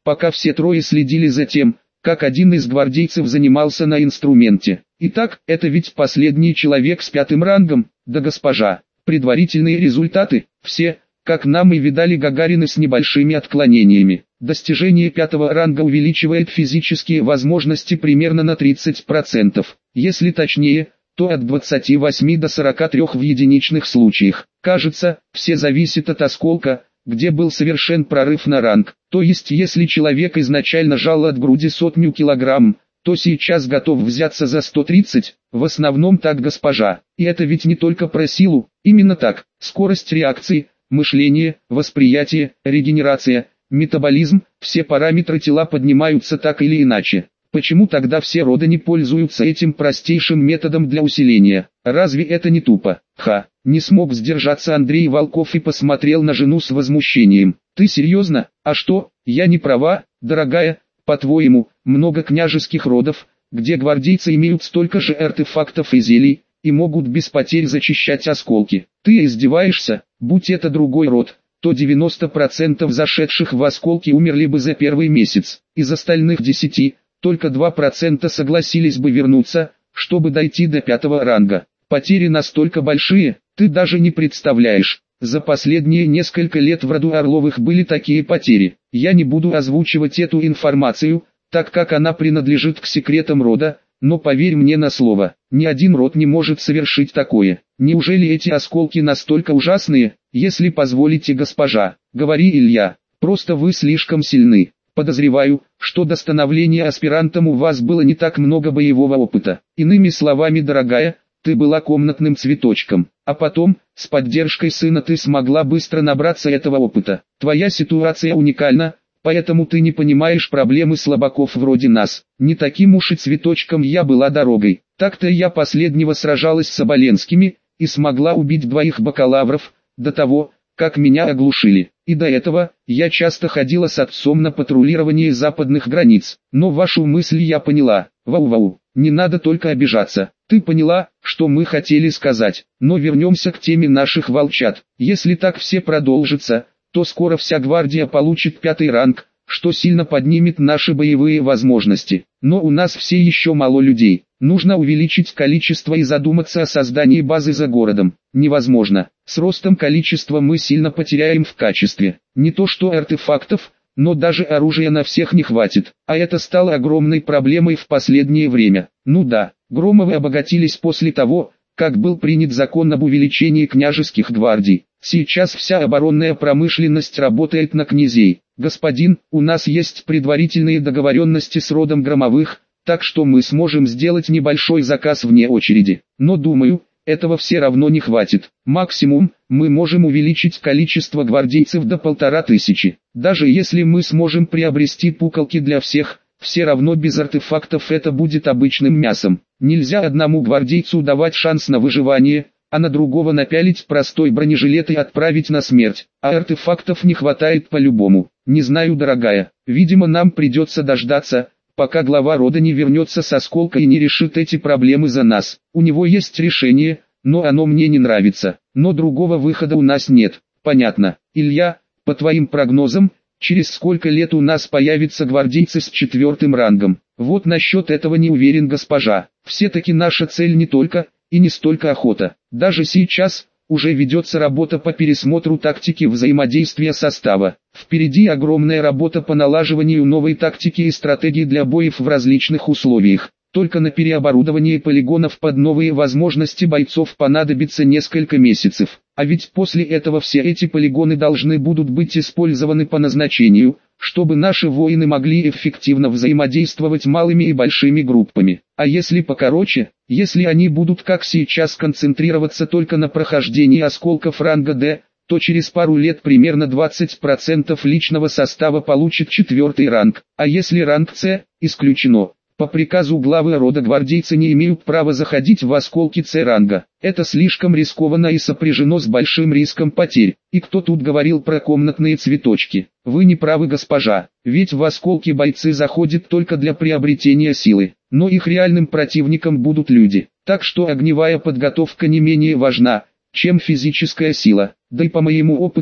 пока все трое следили за тем, как один из гвардейцев занимался на инструменте. Итак, это ведь последний человек с пятым рангом, да госпожа. Предварительные результаты, все, как нам и видали Гагарины с небольшими отклонениями. Достижение пятого ранга увеличивает физические возможности примерно на тридцать процентов. Если точнее, то от двадцати восьми до сорока трёх в единичных случаях. Кажется, все зависит от осколка, где был совершен прорыв на ранг. То есть если человек изначально жал от груди сотню килограмм, то сейчас готов взяться за сто тридцать, в основном так госпожа. И это ведь не только про силу, именно так. Скорость реакции, мышление, восприятие, регенерация, метаболизм, все параметры тела поднимаются так или иначе. Почему тогда все роды не пользуются этим простейшим методом для усиления? Разве это не тупо? Ха, не смог сдержаться Андрей Волков и посмотрел на жену с возмущением. Ты серьезно? А что, я не права, дорогая? По-твоему, много княжеских родов, где гвардейцы имеют столько же артефактов и зелий, и могут без потерь зачищать осколки. Ты издеваешься? Будь это другой род, то девяносто процентов зашедших в осколки умерли бы за первый месяц. Из остальных десяти, только два процента согласились бы вернуться, чтобы дойти до пятого ранга. Потери настолько большие, ты даже не представляешь. За последние несколько лет в роду Орловых были такие потери. Я не буду озвучивать эту информацию, так как она принадлежит к секретам рода, но поверь мне на слово, ни один род не может совершить такое. Неужели эти осколки настолько ужасные? Если позволите, госпожа, говори, Илья, просто вы слишком сильны. Подозреваю, что до становления аспирантом у вас было не так много боевого опыта. Иными словами, дорогая, ты была комнатным цветочком, а потом, с поддержкой сына ты смогла быстро набраться этого опыта. Твоя ситуация уникальна, поэтому ты не понимаешь проблемы слабаков вроде нас. Не таким уж и цветочком я была дорогой. Так-то я последнего сражалась с Оболенскими, и смогла убить двоих бакалавров, до того, как меня оглушили. И до этого, я часто ходила с отцом на патрулирование западных границ. Но вашу мысль я поняла. Вау-вау, не надо только обижаться. Ты поняла, что мы хотели сказать. Но вернемся к теме наших волчат. Если так все продолжится, то скоро вся гвардия получит пятый ранг, что сильно поднимет наши боевые возможности. Но у нас все еще мало людей. Нужно увеличить количество и задуматься о создании базы за городом. Невозможно. С ростом количества мы сильно потеряем в качестве. Не то что артефактов, но даже оружия на всех не хватит. А это стало огромной проблемой в последнее время. Ну да, Громовы обогатились после того, как был принят закон об увеличении княжеских гвардий. Сейчас вся оборонная промышленность работает на князей. Господин, у нас есть предварительные договоренности с родом Громовых, так что мы сможем сделать небольшой заказ вне очереди. Но думаю, этого все равно не хватит. Максимум, мы можем увеличить количество гвардейцев до полтора тысячи. Даже если мы сможем приобрести пуколки для всех, все равно без артефактов это будет обычным мясом. Нельзя одному гвардейцу давать шанс на выживание, а на другого напялить простой бронежилет и отправить на смерть. А артефактов не хватает по-любому. Не знаю, дорогая, видимо нам придется дождаться, пока глава рода не вернется с осколка и не решит эти проблемы за нас. У него есть решение, но оно мне не нравится. Но другого выхода у нас нет. Понятно. Илья, по твоим прогнозам, через сколько лет у нас появятся гвардейцы с четвертым рангом? Вот насчет этого не уверен, госпожа. Все-таки наша цель не только, и не столько охота. Даже сейчас, уже ведется работа по пересмотру тактики взаимодействия состава. Впереди огромная работа по налаживанию новой тактики и стратегии для боев в различных условиях. Только на переоборудование полигонов под новые возможности бойцов понадобится несколько месяцев. А ведь после этого все эти полигоны должны будут быть использованы по назначению, чтобы наши воины могли эффективно взаимодействовать малыми и большими группами. А если покороче, если они будут как сейчас концентрироваться только на прохождении осколков ранга D, то через пару лет примерно двадцать процентов личного состава получит четвертый ранг. А если ранг C, исключено. По приказу главы рода гвардейцы не имеют права заходить в осколки С-ранга. Это слишком рискованно и сопряжено с большим риском потерь. И кто тут говорил про комнатные цветочки? Вы не правы, госпожа, ведь в осколки бойцы заходят только для приобретения силы. Но их реальным противником будут люди. Так что огневая подготовка не менее важна, чем физическая сила. Да и по моему опыту,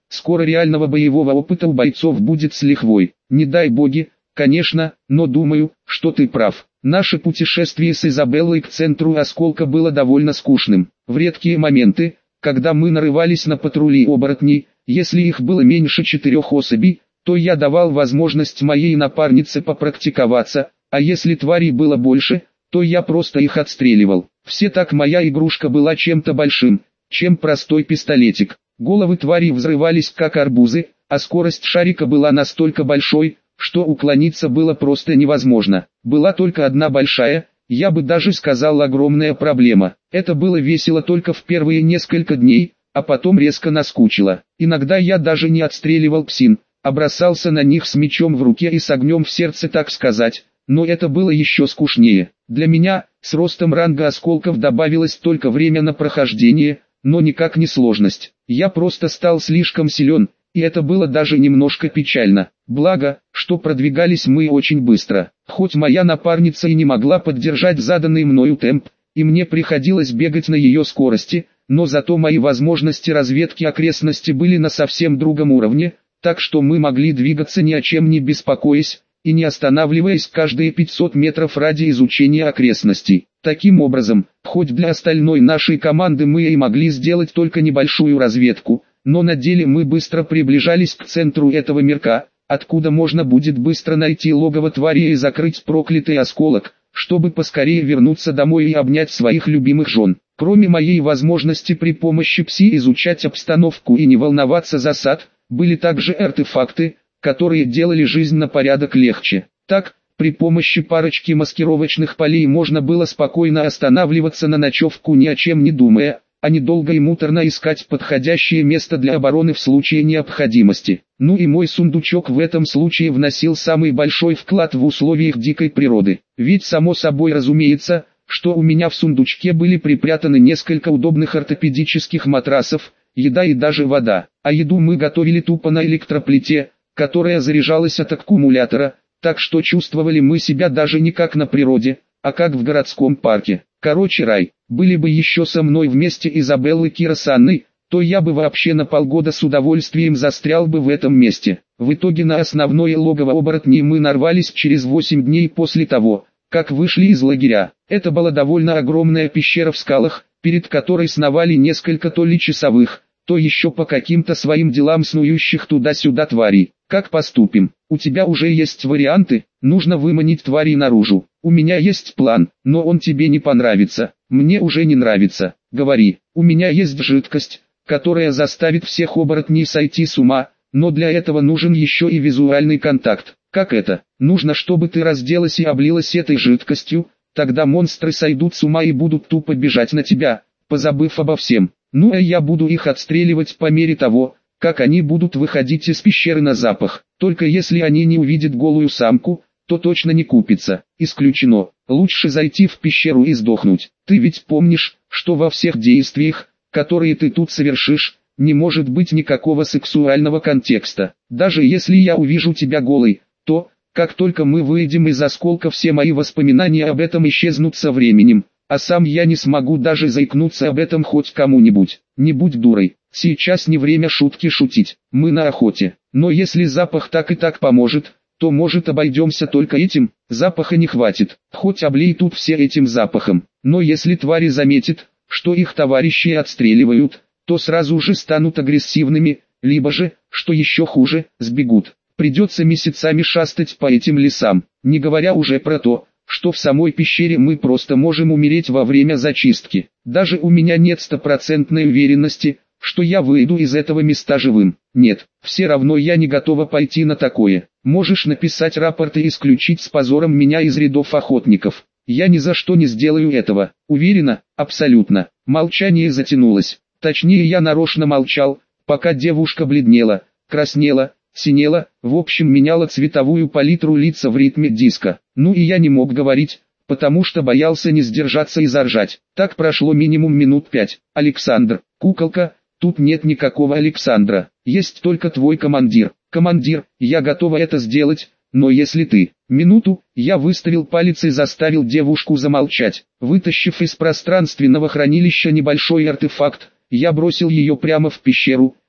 скоро реального боевого опыта у бойцов будет с лихвой. Не дай боги, конечно, но думаю, что ты прав. Наше путешествие с Изабеллой к центру осколка было довольно скучным. В редкие моменты, когда мы нарывались на патрули оборотней, если их было меньше четырех особей, то я давал возможность моей напарнице попрактиковаться, а если тварей было больше, то я просто их отстреливал. Все так моя игрушка была чем-то большим, чем простой пистолетик. Головы тварей взрывались как арбузы, а скорость шарика была настолько большой, что уклониться было просто невозможно. Была только одна большая, я бы даже сказал огромная проблема. Это было весело только в первые несколько дней, а потом резко наскучило. Иногда я даже не отстреливал псин, а бросался на них с мечом в руке и с огнем в сердце, так сказать, но это было еще скучнее. Для меня, с ростом ранга осколков добавилось только время на прохождение, но никак не сложность. Я просто стал слишком силен, и это было даже немножко печально. Благо, что продвигались мы очень быстро. Хоть моя напарница и не могла поддержать заданный мною темп, и мне приходилось бегать на ее скорости, но зато мои возможности разведки окрестности были на совсем другом уровне, так что мы могли двигаться ни о чем не беспокоясь, и не останавливаясь каждые пятьсот метров ради изучения окрестностей. Таким образом, хоть для остальной нашей команды мы и могли сделать только небольшую разведку, но на деле мы быстро приближались к центру этого мирка, откуда можно будет быстро найти логово твари и закрыть проклятый осколок, чтобы поскорее вернуться домой и обнять своих любимых жен. Кроме моей возможности при помощи пси изучать обстановку и не волноваться за сад, были также артефакты, которые делали жизнь на порядок легче. Так, при помощи парочки маскировочных полей можно было спокойно останавливаться на ночевку, ни о чем не думая, а не долго и муторно искать подходящее место для обороны в случае необходимости. Ну и мой сундучок в этом случае вносил самый большой вклад в условиях дикой природы. Ведь само собой разумеется, что у меня в сундучке были припрятаны несколько удобных ортопедических матрасов, еда и даже вода. А еду мы готовили тупо на электроплите, которая заряжалась от аккумулятора, так что чувствовали мы себя даже не как на природе, а как в городском парке. Короче, рай. Были бы еще со мной вместе Изабелла и Кира с Анной, то я бы вообще на полгода с удовольствием застрял бы в этом месте. В итоге на основное логово оборотней мы нарвались через восемь дней после того, как вышли из лагеря. Это была довольно огромная пещера в скалах, перед которой сновали несколько то ли часовых, то еще по каким-то своим делам снующих туда-сюда тварей. Как поступим? У тебя уже есть варианты? Нужно выманить тварей наружу. У меня есть план, но он тебе не понравится. Мне уже не нравится. Говори. У меня есть жидкость, которая заставит всех оборотней сойти с ума, но для этого нужен еще и визуальный контакт. Как это? Нужно, чтобы ты разделась и облилась этой жидкостью, тогда монстры сойдут с ума и будут тупо бежать на тебя, позабыв обо всем. Ну а я буду их отстреливать по мере того, как они будут выходить из пещеры на запах. Только если они не увидят голую самку, то точно не купится. Исключено. Лучше зайти в пещеру и сдохнуть. Ты ведь помнишь, что во всех действиях, которые ты тут совершишь, не может быть никакого сексуального контекста. Даже если я увижу тебя голой, то, как только мы выйдем из осколка, все мои воспоминания об этом исчезнут со временем, а сам я не смогу даже заикнуться об этом хоть кому-нибудь. Не будь дурой. Сейчас не время шутки шутить, мы на охоте. Но если запах так и так поможет, то может обойдемся только этим, запаха не хватит. Хоть облей тут все этим запахом. Но если твари заметят, что их товарищи отстреливают, то сразу же станут агрессивными, либо же, что еще хуже, сбегут. Придется месяцами шастать по этим лесам, не говоря уже про то, что в самой пещере мы просто можем умереть во время зачистки. Даже у меня нет стопроцентной уверенности, что я выйду из этого места живым. Нет, все равно я не готова пойти на такое. Можешь написать рапорт и исключить с позором меня из рядов охотников. Я ни за что не сделаю этого. Уверена? Абсолютно. Молчание затянулось. Точнее, я нарочно молчал, пока девушка бледнела, краснела, синела, в общем меняла цветовую палитру лица в ритме диска. Ну и я не мог говорить, потому что боялся не сдержаться и заржать. Так прошло минимум минут пять. Александр, куколка, тут нет никакого Александра, есть только твой командир. Командир, я готова это сделать, но если ты... Минуту, я выставил палец и заставил девушку замолчать. Вытащив из пространственного хранилища небольшой артефакт, я бросил ее прямо в пещеру,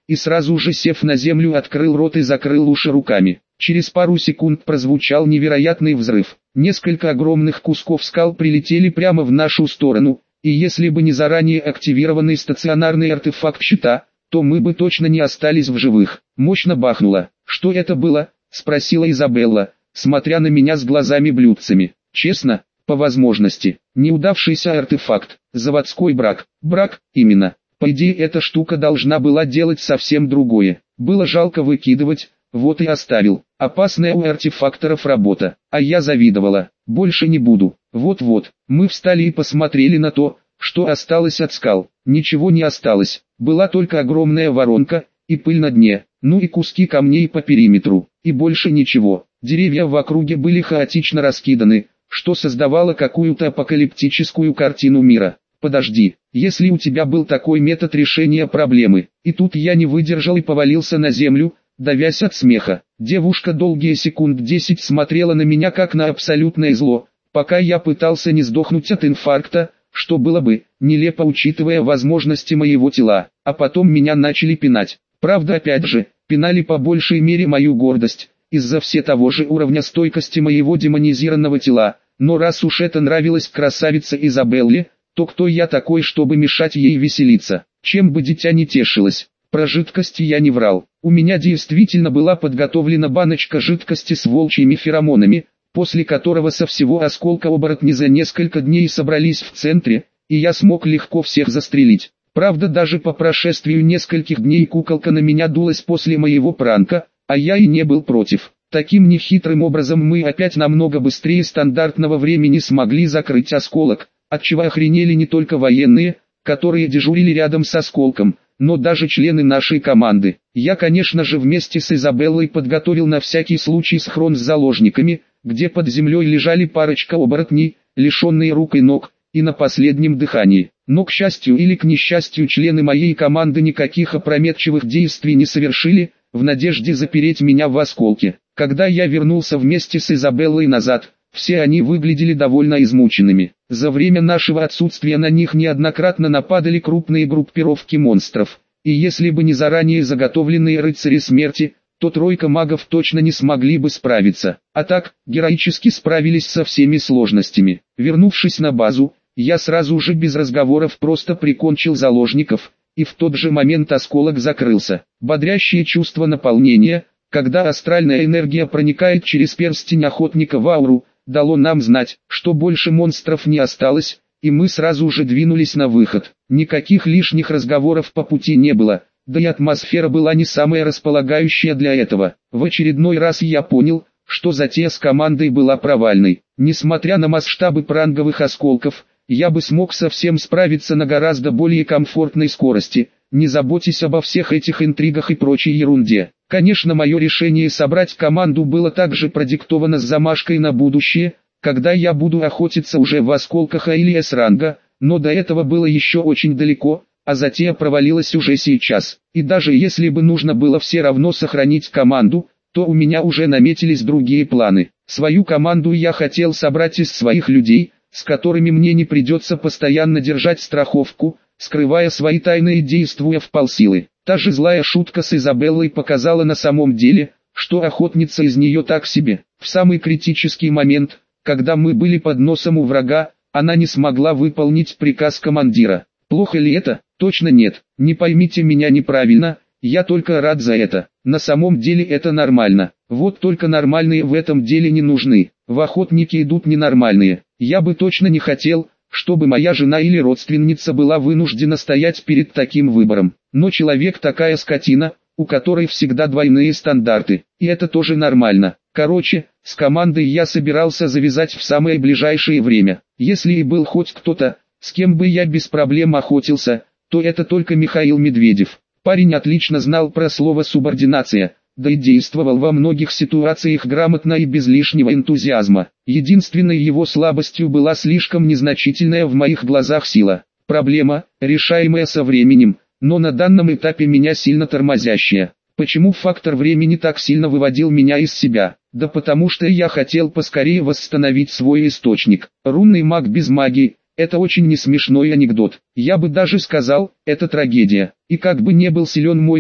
и сразу же сев на землю открыл рот и закрыл уши руками. Через пару секунд прозвучал невероятный взрыв. Несколько огромных кусков скал прилетели прямо в нашу сторону, и если бы не заранее активированный стационарный артефакт щита, то мы бы точно не остались в живых. Мощно бахнуло. «Что это было?» — спросила Изабелла, смотря на меня с глазами-блюдцами. «Честно, по возможности. Неудавшийся артефакт. Заводской брак. Брак, именно. По идее эта штука должна была делать совсем другое. Было жалко выкидывать, вот и оставил. Опасная у артефакторов работа. А я завидовала. Больше не буду. Вот-вот». Мы встали и посмотрели на то, что осталось от скал. Ничего не осталось. Была только огромная воронка и пыль на дне, ну и куски камней по периметру, и больше ничего. Деревья в округе были хаотично раскиданы, что создавало какую-то апокалиптическую картину мира. «Подожди, если у тебя был такой метод решения проблемы». И тут я не выдержал и повалился на землю, давясь от смеха. Девушка долгие секунд десять смотрела на меня как на абсолютное зло, пока я пытался не сдохнуть от инфаркта, что было бы нелепо, учитывая возможности моего тела. А потом меня начали пинать. Правда, опять же, пинали по большей мере мою гордость, из-за все того же уровня стойкости моего демонизированного тела. Но раз уж это нравилось красавице Изабелле, то кто я такой, чтобы мешать ей веселиться? Чем бы дитя не тешилось. Про жидкости я не врал. У меня действительно была подготовлена баночка жидкости с волчьими феромонами, после которого со всего осколка оборотни за несколько дней собрались в центре, и я смог легко всех застрелить. Правда, даже по прошествию нескольких дней куколка на меня дулась после моего пранка, а я и не был против. Таким нехитрым образом мы опять намного быстрее стандартного времени смогли закрыть осколок, отчего охренели не только военные, которые дежурили рядом с осколком, но даже члены нашей команды. Я, конечно же, вместе с Изабеллой подготовил на всякий случай схрон с заложниками, где под землей лежали парочка оборотней, лишенные рук и ног, и на последнем дыхании. Но, к счастью или к несчастью, члены моей команды никаких опрометчивых действий не совершили, в надежде запереть меня в осколке. Когда я вернулся вместе с Изабеллой назад, все они выглядели довольно измученными. За время нашего отсутствия на них неоднократно нападали крупные группировки монстров, и если бы не заранее заготовленные рыцари смерти, то тройка магов точно не смогли бы справиться. А так, героически справились со всеми сложностями. Вернувшись на базу, я сразу же без разговоров просто прикончил заложников, и в тот же момент осколок закрылся. Бодрящее чувство наполнения, когда астральная энергия проникает через перстень охотника в ауру, дало нам знать, что больше монстров не осталось, и мы сразу же двинулись на выход. Никаких лишних разговоров по пути не было, да и атмосфера была не самая располагающая для этого. В очередной раз я понял, что затея с командой была провальной. Несмотря на масштабы пранговых осколков, я бы смог совсем справиться на гораздо более комфортной скорости, не заботясь обо всех этих интригах и прочей ерунде. Конечно, мое решение собрать команду было также продиктовано с замашкой на будущее, когда я буду охотиться уже в осколках А или С-ранга, но до этого было еще очень далеко, а затея провалилась уже сейчас. И даже если бы нужно было все равно сохранить команду, то у меня уже наметились другие планы. Свою команду я хотел собрать из своих людей, с которыми мне не придется постоянно держать страховку, скрывая свои тайны и действуя вполсилы. Та же злая шутка с Изабеллой показала на самом деле, что охотница из нее так себе. В самый критический момент, когда мы были под носом у врага, она не смогла выполнить приказ командира. Плохо ли это? Точно нет. Не поймите меня неправильно, я только рад за это. На самом деле это нормально. Вот только нормальные в этом деле не нужны. В охотники идут ненормальные. Я бы точно не хотел, чтобы моя жена или родственница была вынуждена стоять перед таким выбором. Но человек такая скотина, у которой всегда двойные стандарты, и это тоже нормально. Короче, с командой я собирался завязать в самое ближайшее время. Если и был хоть кто-то, с кем бы я без проблем охотился, то это только Михаил Медведев. Парень отлично знал про слово «субординация», да и действовал во многих ситуациях грамотно и без лишнего энтузиазма. Единственной его слабостью была слишком незначительная в моих глазах сила. Проблема, решаемая со временем, но на данном этапе меня сильно тормозящая. Почему фактор времени так сильно выводил меня из себя? Да потому что я хотел поскорее восстановить свой источник. Рунный маг без магии – это очень несмешной анекдот. Я бы даже сказал, это трагедия. И как бы не был силен мой дух,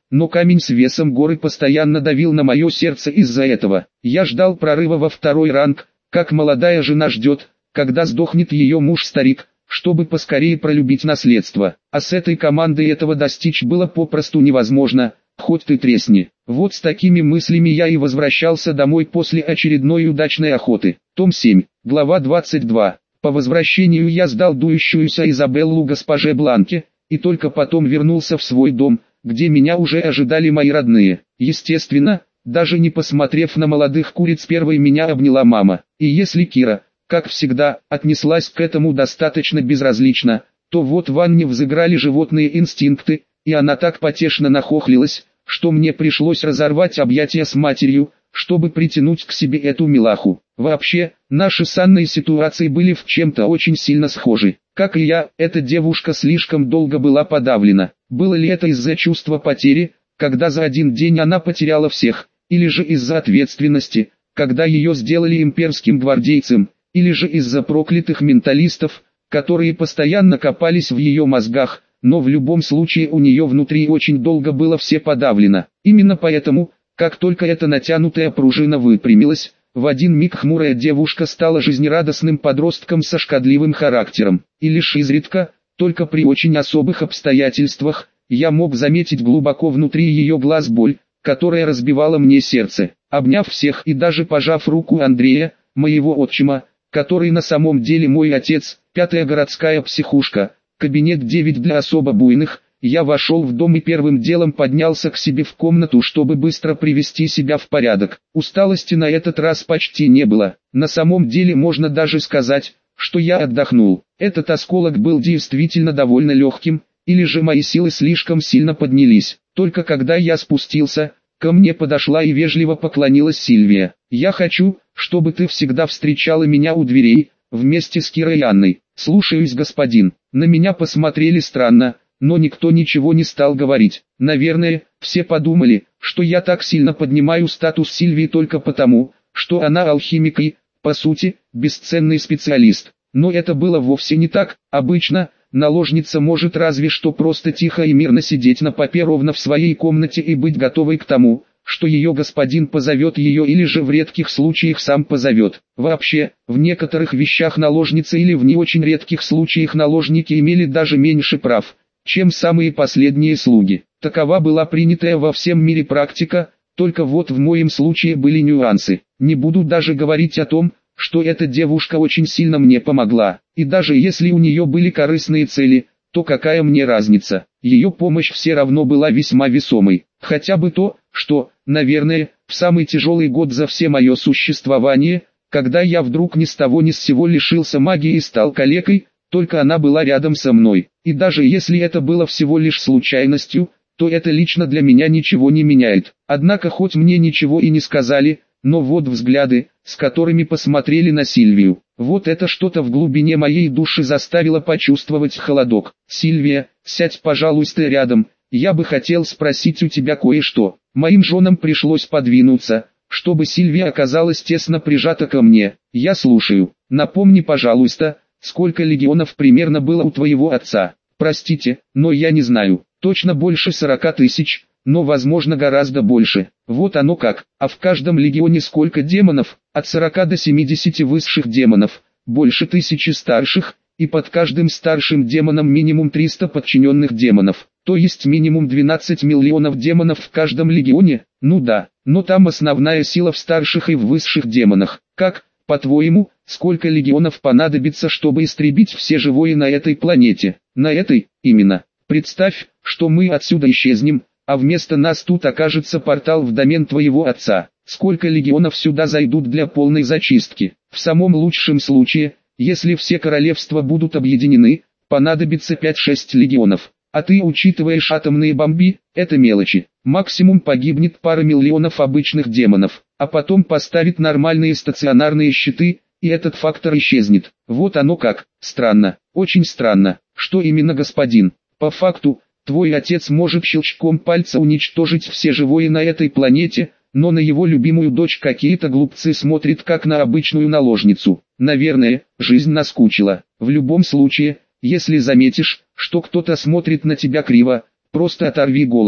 но камень с весом горы постоянно давил на мое сердце из-за этого. Я ждал прорыва во второй ранг, как молодая жена ждет, когда сдохнет ее муж-старик, чтобы поскорее пролюбить наследство. А с этой командой этого достичь было попросту невозможно, хоть ты тресни. Вот с такими мыслями я и возвращался домой после очередной удачной охоты. Том семь, глава двадцать два. По возвращению я сдал дующуюся Изабеллу госпоже Бланке, и только потом вернулся в свой дом, где меня уже ожидали мои родные. Естественно, даже не посмотрев на молодых куриц, первой меня обняла мама. И если Кира, как всегда, отнеслась к этому достаточно безразлично, то вот в Анне взыграли животные инстинкты, и она так потешно нахохлилась, что мне пришлось разорвать объятия с матерью, чтобы притянуть к себе эту милаху. Вообще, наши с Анной ситуации были в чем-то очень сильно схожи. Как и я, эта девушка слишком долго была подавлена. Было ли это из-за чувства потери, когда за один день она потеряла всех, или же из-за ответственности, когда ее сделали имперским гвардейцем, или же из-за проклятых менталистов, которые постоянно копались в ее мозгах, но в любом случае у нее внутри очень долго было все подавлено. Именно поэтому, как только эта натянутая пружина выпрямилась, в один миг хмурая девушка стала жизнерадостным подростком со шкодливым характером. И лишь изредка, только при очень особых обстоятельствах, я мог заметить глубоко внутри ее глаз боль, которая разбивала мне сердце. Обняв всех и даже пожав руку Андрея, моего отчима, который на самом деле мой отец, пятая городская психушка, кабинет девять для особо буйных, я вошел в дом и первым делом поднялся к себе в комнату, чтобы быстро привести себя в порядок. Усталости на этот раз почти не было. На самом деле можно даже сказать, что я отдохнул. Этот осколок был действительно довольно легким, или же мои силы слишком сильно поднялись. Только когда я спустился, ко мне подошла и вежливо поклонилась Сильвия. «Я хочу, чтобы ты всегда встречала меня у дверей, вместе с Кирой и Анной». «Слушаюсь, господин». На меня посмотрели странно, но никто ничего не стал говорить. Наверное, все подумали, что я так сильно поднимаю статус Сильвии только потому, что она алхимик и, по сути, бесценный специалист. Но это было вовсе не так. Обычно, наложница может разве что просто тихо и мирно сидеть на попе ровно в своей комнате и быть готовой к тому, что ее господин позовет ее или же в редких случаях сам позовет. Вообще, в некоторых вещах наложницы или в не очень редких случаях наложники имели даже меньше прав, чем самые последние слуги. Такова была принятая во всем мире практика, только вот в моем случае были нюансы. Не буду даже говорить о том, что эта девушка очень сильно мне помогла, и даже если у нее были корыстные цели, то какая мне разница, ее помощь все равно была весьма весомой. Хотя бы то, что, наверное, в самый тяжелый год за все мое существование, когда я вдруг ни с того ни с сего лишился магии и стал калекой, только она была рядом со мной. И даже если это было всего лишь случайностью, то это лично для меня ничего не меняет. Однако хоть мне ничего и не сказали, но вот взгляды, с которыми посмотрели на Сильвию, вот это что-то в глубине моей души заставило почувствовать холодок. «Сильвия, сядь, пожалуйста, рядом, я бы хотел спросить у тебя кое-что». Моим женам пришлось подвинуться, чтобы Сильвия оказалась тесно прижата ко мне. «Я слушаю. Напомни, пожалуйста, сколько легионов примерно было у твоего отца?» «Простите, но я не знаю. Точно больше сорока тысяч, но возможно гораздо больше». «Вот оно как. А в каждом легионе сколько демонов?» «От сорока до семидесяти высших демонов, больше тысячи старших, и под каждым старшим демоном минимум триста подчиненных демонов. То есть минимум двенадцать миллионов демонов в каждом легионе?» «Ну да, но там основная сила в старших и в высших демонах. Как, по-твоему, сколько легионов понадобится, чтобы истребить все живое на этой планете?» «На этой, именно. Представь, что мы отсюда исчезнем, а вместо нас тут окажется портал в домен твоего отца. Сколько легионов сюда зайдут для полной зачистки? В самом лучшем случае, если все королевства будут объединены, понадобится пять-шесть легионов. А ты учитываешь атомные бомби, это мелочи. Максимум погибнет пара миллионов обычных демонов, а потом поставит нормальные стационарные щиты, и этот фактор исчезнет. Вот оно как. Странно, очень странно. Что именно, господин? По факту, твой отец может щелчком пальца уничтожить все живое на этой планете, но на его любимую дочь какие-то глупцы смотрят как на обычную наложницу. Наверное, жизнь наскучила. В любом случае, если заметишь, что кто-то смотрит на тебя криво, просто оторви голову.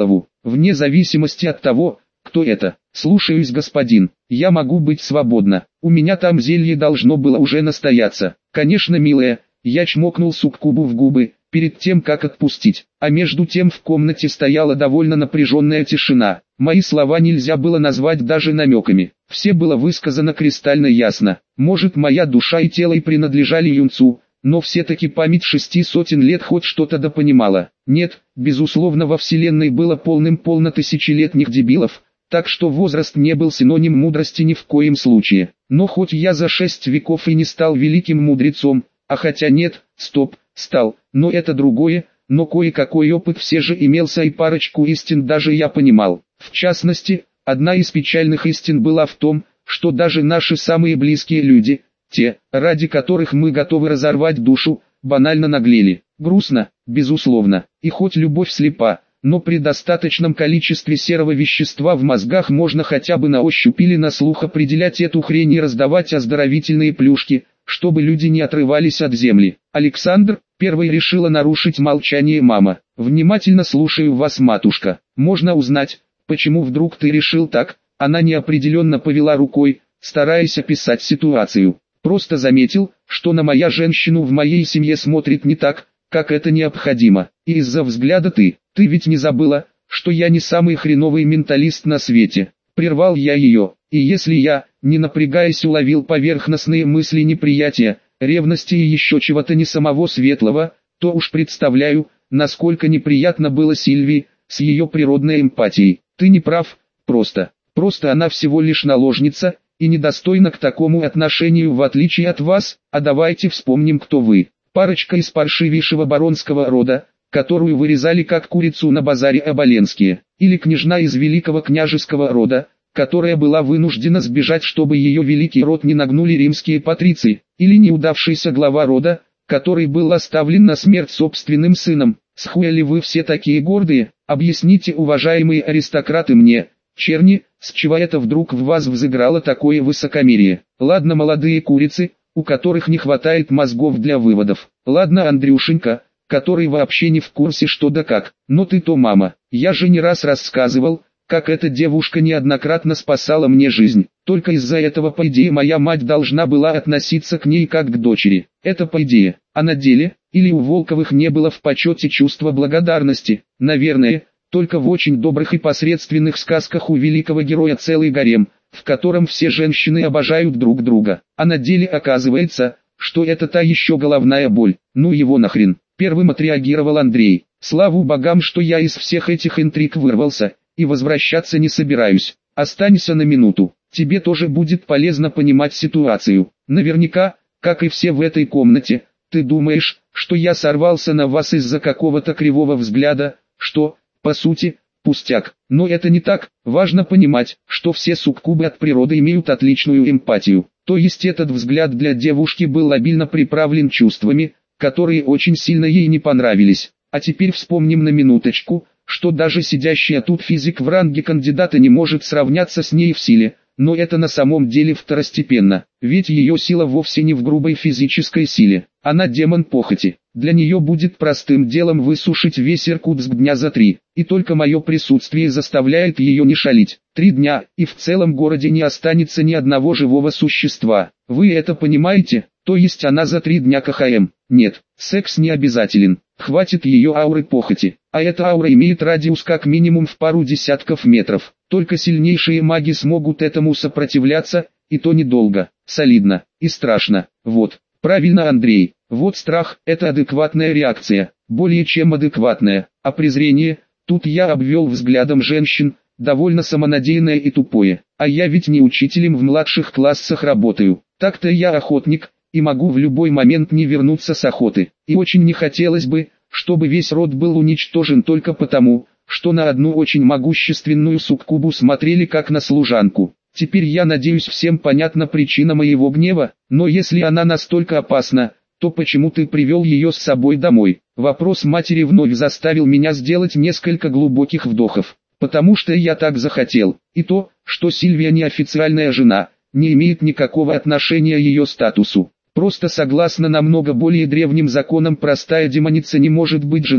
вне зависимости от того, кто это. Слушаюсь, господин, я могу быть свободна, у меня там зелье должно было уже настояться. Конечно, милая, я чмокнул суккубу в губы, перед тем как отпустить, а между тем в комнате стояла довольно напряженная тишина. Мои слова нельзя было назвать даже намеками, все было высказано кристально ясно. Может, моя душа и тело и принадлежали юнцу, но все-таки память шести сотен лет хоть что-то допонимала. Нет, безусловно, во вселенной было полным-полно тысячелетних дебилов, так что возраст не был синоним мудрости ни в коем случае. Но хоть я за шесть веков и не стал великим мудрецом, а хотя нет, стоп, стал, но это другое, но кое-какой опыт все же имелся и парочку истин даже я понимал. В частности, одна из печальных истин была в том, что даже наши самые близкие люди, те, ради которых мы готовы разорвать душу, банально наглели. Грустно, безусловно, и хоть любовь слепа, но при достаточном количестве серого вещества в мозгах можно хотя бы на ощупь или на слух определять эту хрень и раздавать оздоровительные плюшки, чтобы люди не отрывались от земли. Александр, первой решила нарушить молчание мама. Внимательно слушаю вас, матушка. Можно узнать, почему вдруг ты решил так? Она неопределенно повела рукой, стараясь описать ситуацию. Просто заметил, что на моя женщину в моей семье смотрит не так, как это необходимо. И из-за взгляда ты, ты ведь не забыла, что я не самый хреновый менталист на свете. Прервал я ее, и если я, не напрягаясь, уловил поверхностные мысли неприятия, ревности и еще чего-то не самого светлого, то уж представляю, насколько неприятно было Сильвии, с ее природной эмпатией. Ты не прав, просто, просто она всего лишь наложница, и недостойна к такому отношению в отличие от вас, а давайте вспомним, кто вы. Парочка из паршивейшего баронского рода, которую вырезали как курицу на базаре Оболенские, или княжна из великого княжеского рода, которая была вынуждена сбежать, чтобы ее великий род не нагнули римские патриции, или неудавшийся глава рода, который был оставлен на смерть собственным сыном. С хуя ли вы все такие гордые? Объясните, уважаемые аристократы, мне, черни, с чего это вдруг в вас взыграло такое высокомерие? Ладно, молодые курицы, у которых не хватает мозгов для выводов. Ладно, Андрюшенька, который вообще не в курсе что да как. Но ты-то мама, я же не раз рассказывал, как эта девушка неоднократно спасала мне жизнь. Только из-за этого, по идее, моя мать должна была относиться к ней как к дочери. Это по идее. А на деле, или у Волковых не было в почете чувства благодарности? Наверное, только в очень добрых и посредственных сказках у великого героя целый гарем, в котором все женщины обожают друг друга. А на деле оказывается, что это та еще головная боль. Ну его нахрен. Первым отреагировал Андрей. Слава богам, что я из всех этих интриг вырвался, и возвращаться не собираюсь. Останься на минуту, тебе тоже будет полезно понимать ситуацию. Наверняка, как и все в этой комнате, ты думаешь, что я сорвался на вас из-за какого-то кривого взгляда, что, по сути, пустяк. Но это не так, важно понимать, что все суккубы от природы имеют отличную эмпатию. То есть этот взгляд для девушки был обильно приправлен чувствами, которые очень сильно ей не понравились. А теперь вспомним на минуточку, что даже сидящая тут физик в ранге кандидата не может сравняться с ней в силе, но это на самом деле второстепенно, ведь ее сила вовсе не в грубой физической силе, она демон похоти. Для нее будет простым делом высушить весь Иркутск дня за три, и только мое присутствие заставляет ее не шалить. Три дня, и в целом городе не останется ни одного живого существа. Вы это понимаете? То есть она за три дня КХМ? Нет, секс не обязателен. Хватит ее ауры похоти, а эта аура имеет радиус как минимум в пару десятков метров. Только сильнейшие маги смогут этому сопротивляться, и то недолго, солидно и страшно. Вот, правильно, Андрей, вот страх – это адекватная реакция, более чем адекватная, а презрение, тут я обвел взглядом женщин, довольно самонадеянное и тупое, а я ведь не учителем в младших классах работаю, так-то я охотник, и могу в любой момент не вернуться с охоты, и очень не хотелось бы, чтобы весь род был уничтожен только потому, что на одну очень могущественную суккубу смотрели как на служанку. Теперь я надеюсь, всем понятна причина моего гнева, но если она настолько опасна, то почему ты привел ее с собой домой? Вопрос матери вновь заставил меня сделать несколько глубоких вдохов, потому что я так захотел, и то, что Сильвия не официальная жена, не имеет никакого отношения к ее статусу. Просто согласно намного более древним законам простая демоница не может быть женой,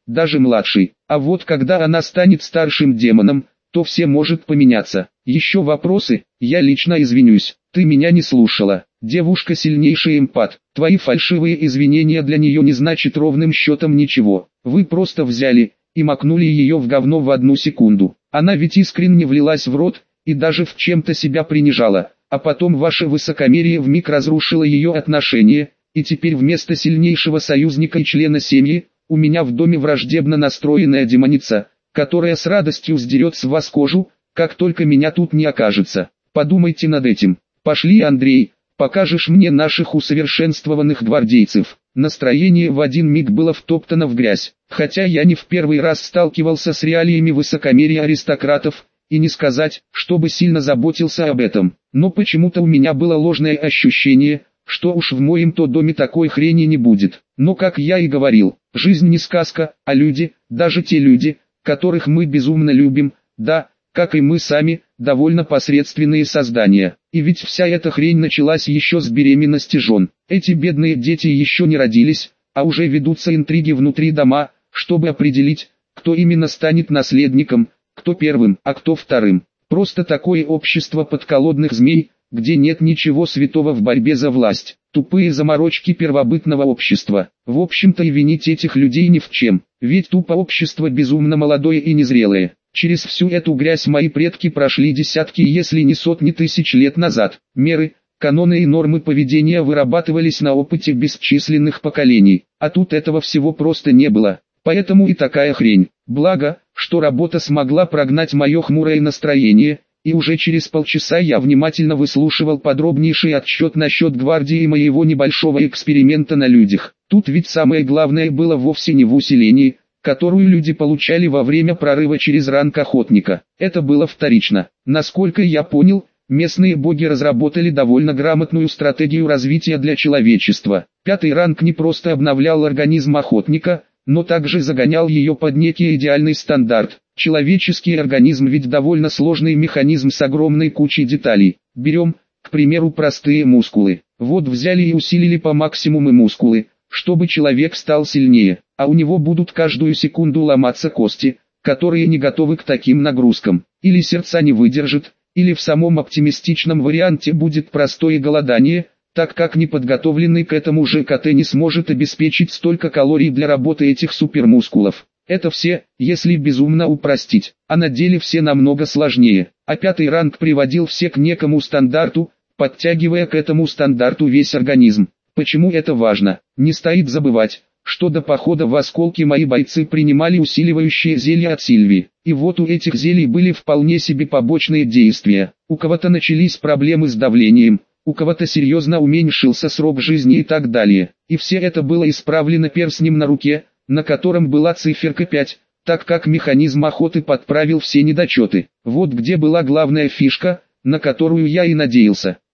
даже младший. А вот когда она станет старшим демоном, то все может поменяться. Еще вопросы? Я лично извинюсь. Ты меня не слушала. Девушка сильнейший эмпат. Твои фальшивые извинения для нее не значат ровным счетом ничего. Вы просто взяли и макнули ее в говно в одну секунду. Она ведь искренне влилась в рот и даже в чем-то себя принижала. А потом ваше высокомерие вмиг разрушило ее отношения, и теперь вместо сильнейшего союзника и члена семьи, у меня в доме враждебно настроенная демоница, которая с радостью сдерет с вас кожу, как только меня тут не окажется. Подумайте над этим. Пошли, Андрей, покажешь мне наших усовершенствованных гвардейцев. Настроение в один миг было втоптано в грязь, хотя я не в первый раз сталкивался с реалиями высокомерия аристократов, и не сказать, чтобы сильно заботился об этом, но почему-то у меня было ложное ощущение, что уж в моем-то доме такой хрени не будет. Но как я и говорил, жизнь не сказка, а люди, даже те люди, которых мы безумно любим, да, как и мы сами, довольно посредственные создания. И ведь вся эта хрень началась еще с беременности жен. Эти бедные дети еще не родились, а уже ведутся интриги внутри дома, чтобы определить, кто именно станет наследником, кто первым, а кто вторым. Просто такое общество подколодных змей, где нет ничего святого в борьбе за власть. Тупые заморочки первобытного общества. В общем-то и винить этих людей ни в чем, ведь тупо общество безумно молодое и незрелое. Через всю эту грязь мои предки прошли десятки, если не сотни тысяч лет назад. Меры, каноны и нормы поведения вырабатывались на опыте бесчисленных поколений, а тут этого всего просто не было. Поэтому и такая хрень. Благо, что работа смогла прогнать мое хмурое настроение, и уже через полчаса я внимательно выслушивал подробнейший отчет насчет гвардии и моего небольшого эксперимента на людях. Тут ведь самое главное было вовсе не в усилении, которую люди получали во время прорыва через ранг охотника. Это было вторично. Насколько я понял, местные боги разработали довольно грамотную стратегию развития для человечества. Пятый ранг не просто обновлял организм охотника, но также загонял ее под некий идеальный стандарт. Человеческий организм ведь довольно сложный механизм с огромной кучей деталей. Берем, к примеру, простые мускулы. Вот взяли и усилили по максимуму мускулы, чтобы человек стал сильнее, а у него будут каждую секунду ломаться кости, которые не готовы к таким нагрузкам. Или сердца не выдержит, или в самом оптимистичном варианте будет простое голодание, так как неподготовленный к этому ЖКТ не сможет обеспечить столько калорий для работы этих супермускулов. Это все, если безумно упростить, а на деле все намного сложнее. А пятый ранг приводил все к некому стандарту, подтягивая к этому стандарту весь организм. Почему это важно? Не стоит забывать, что до похода в осколки мои бойцы принимали усиливающие зелья от Сильви. И вот у этих зелий были вполне себе побочные действия. У кого-то начались проблемы с давлением, у кого-то серьезно уменьшился срок жизни и так далее. И все это было исправлено перстнем на руке, на котором была циферка пять, так как механизм охоты подправил все недочеты. Вот где была главная фишка, на которую я и надеялся.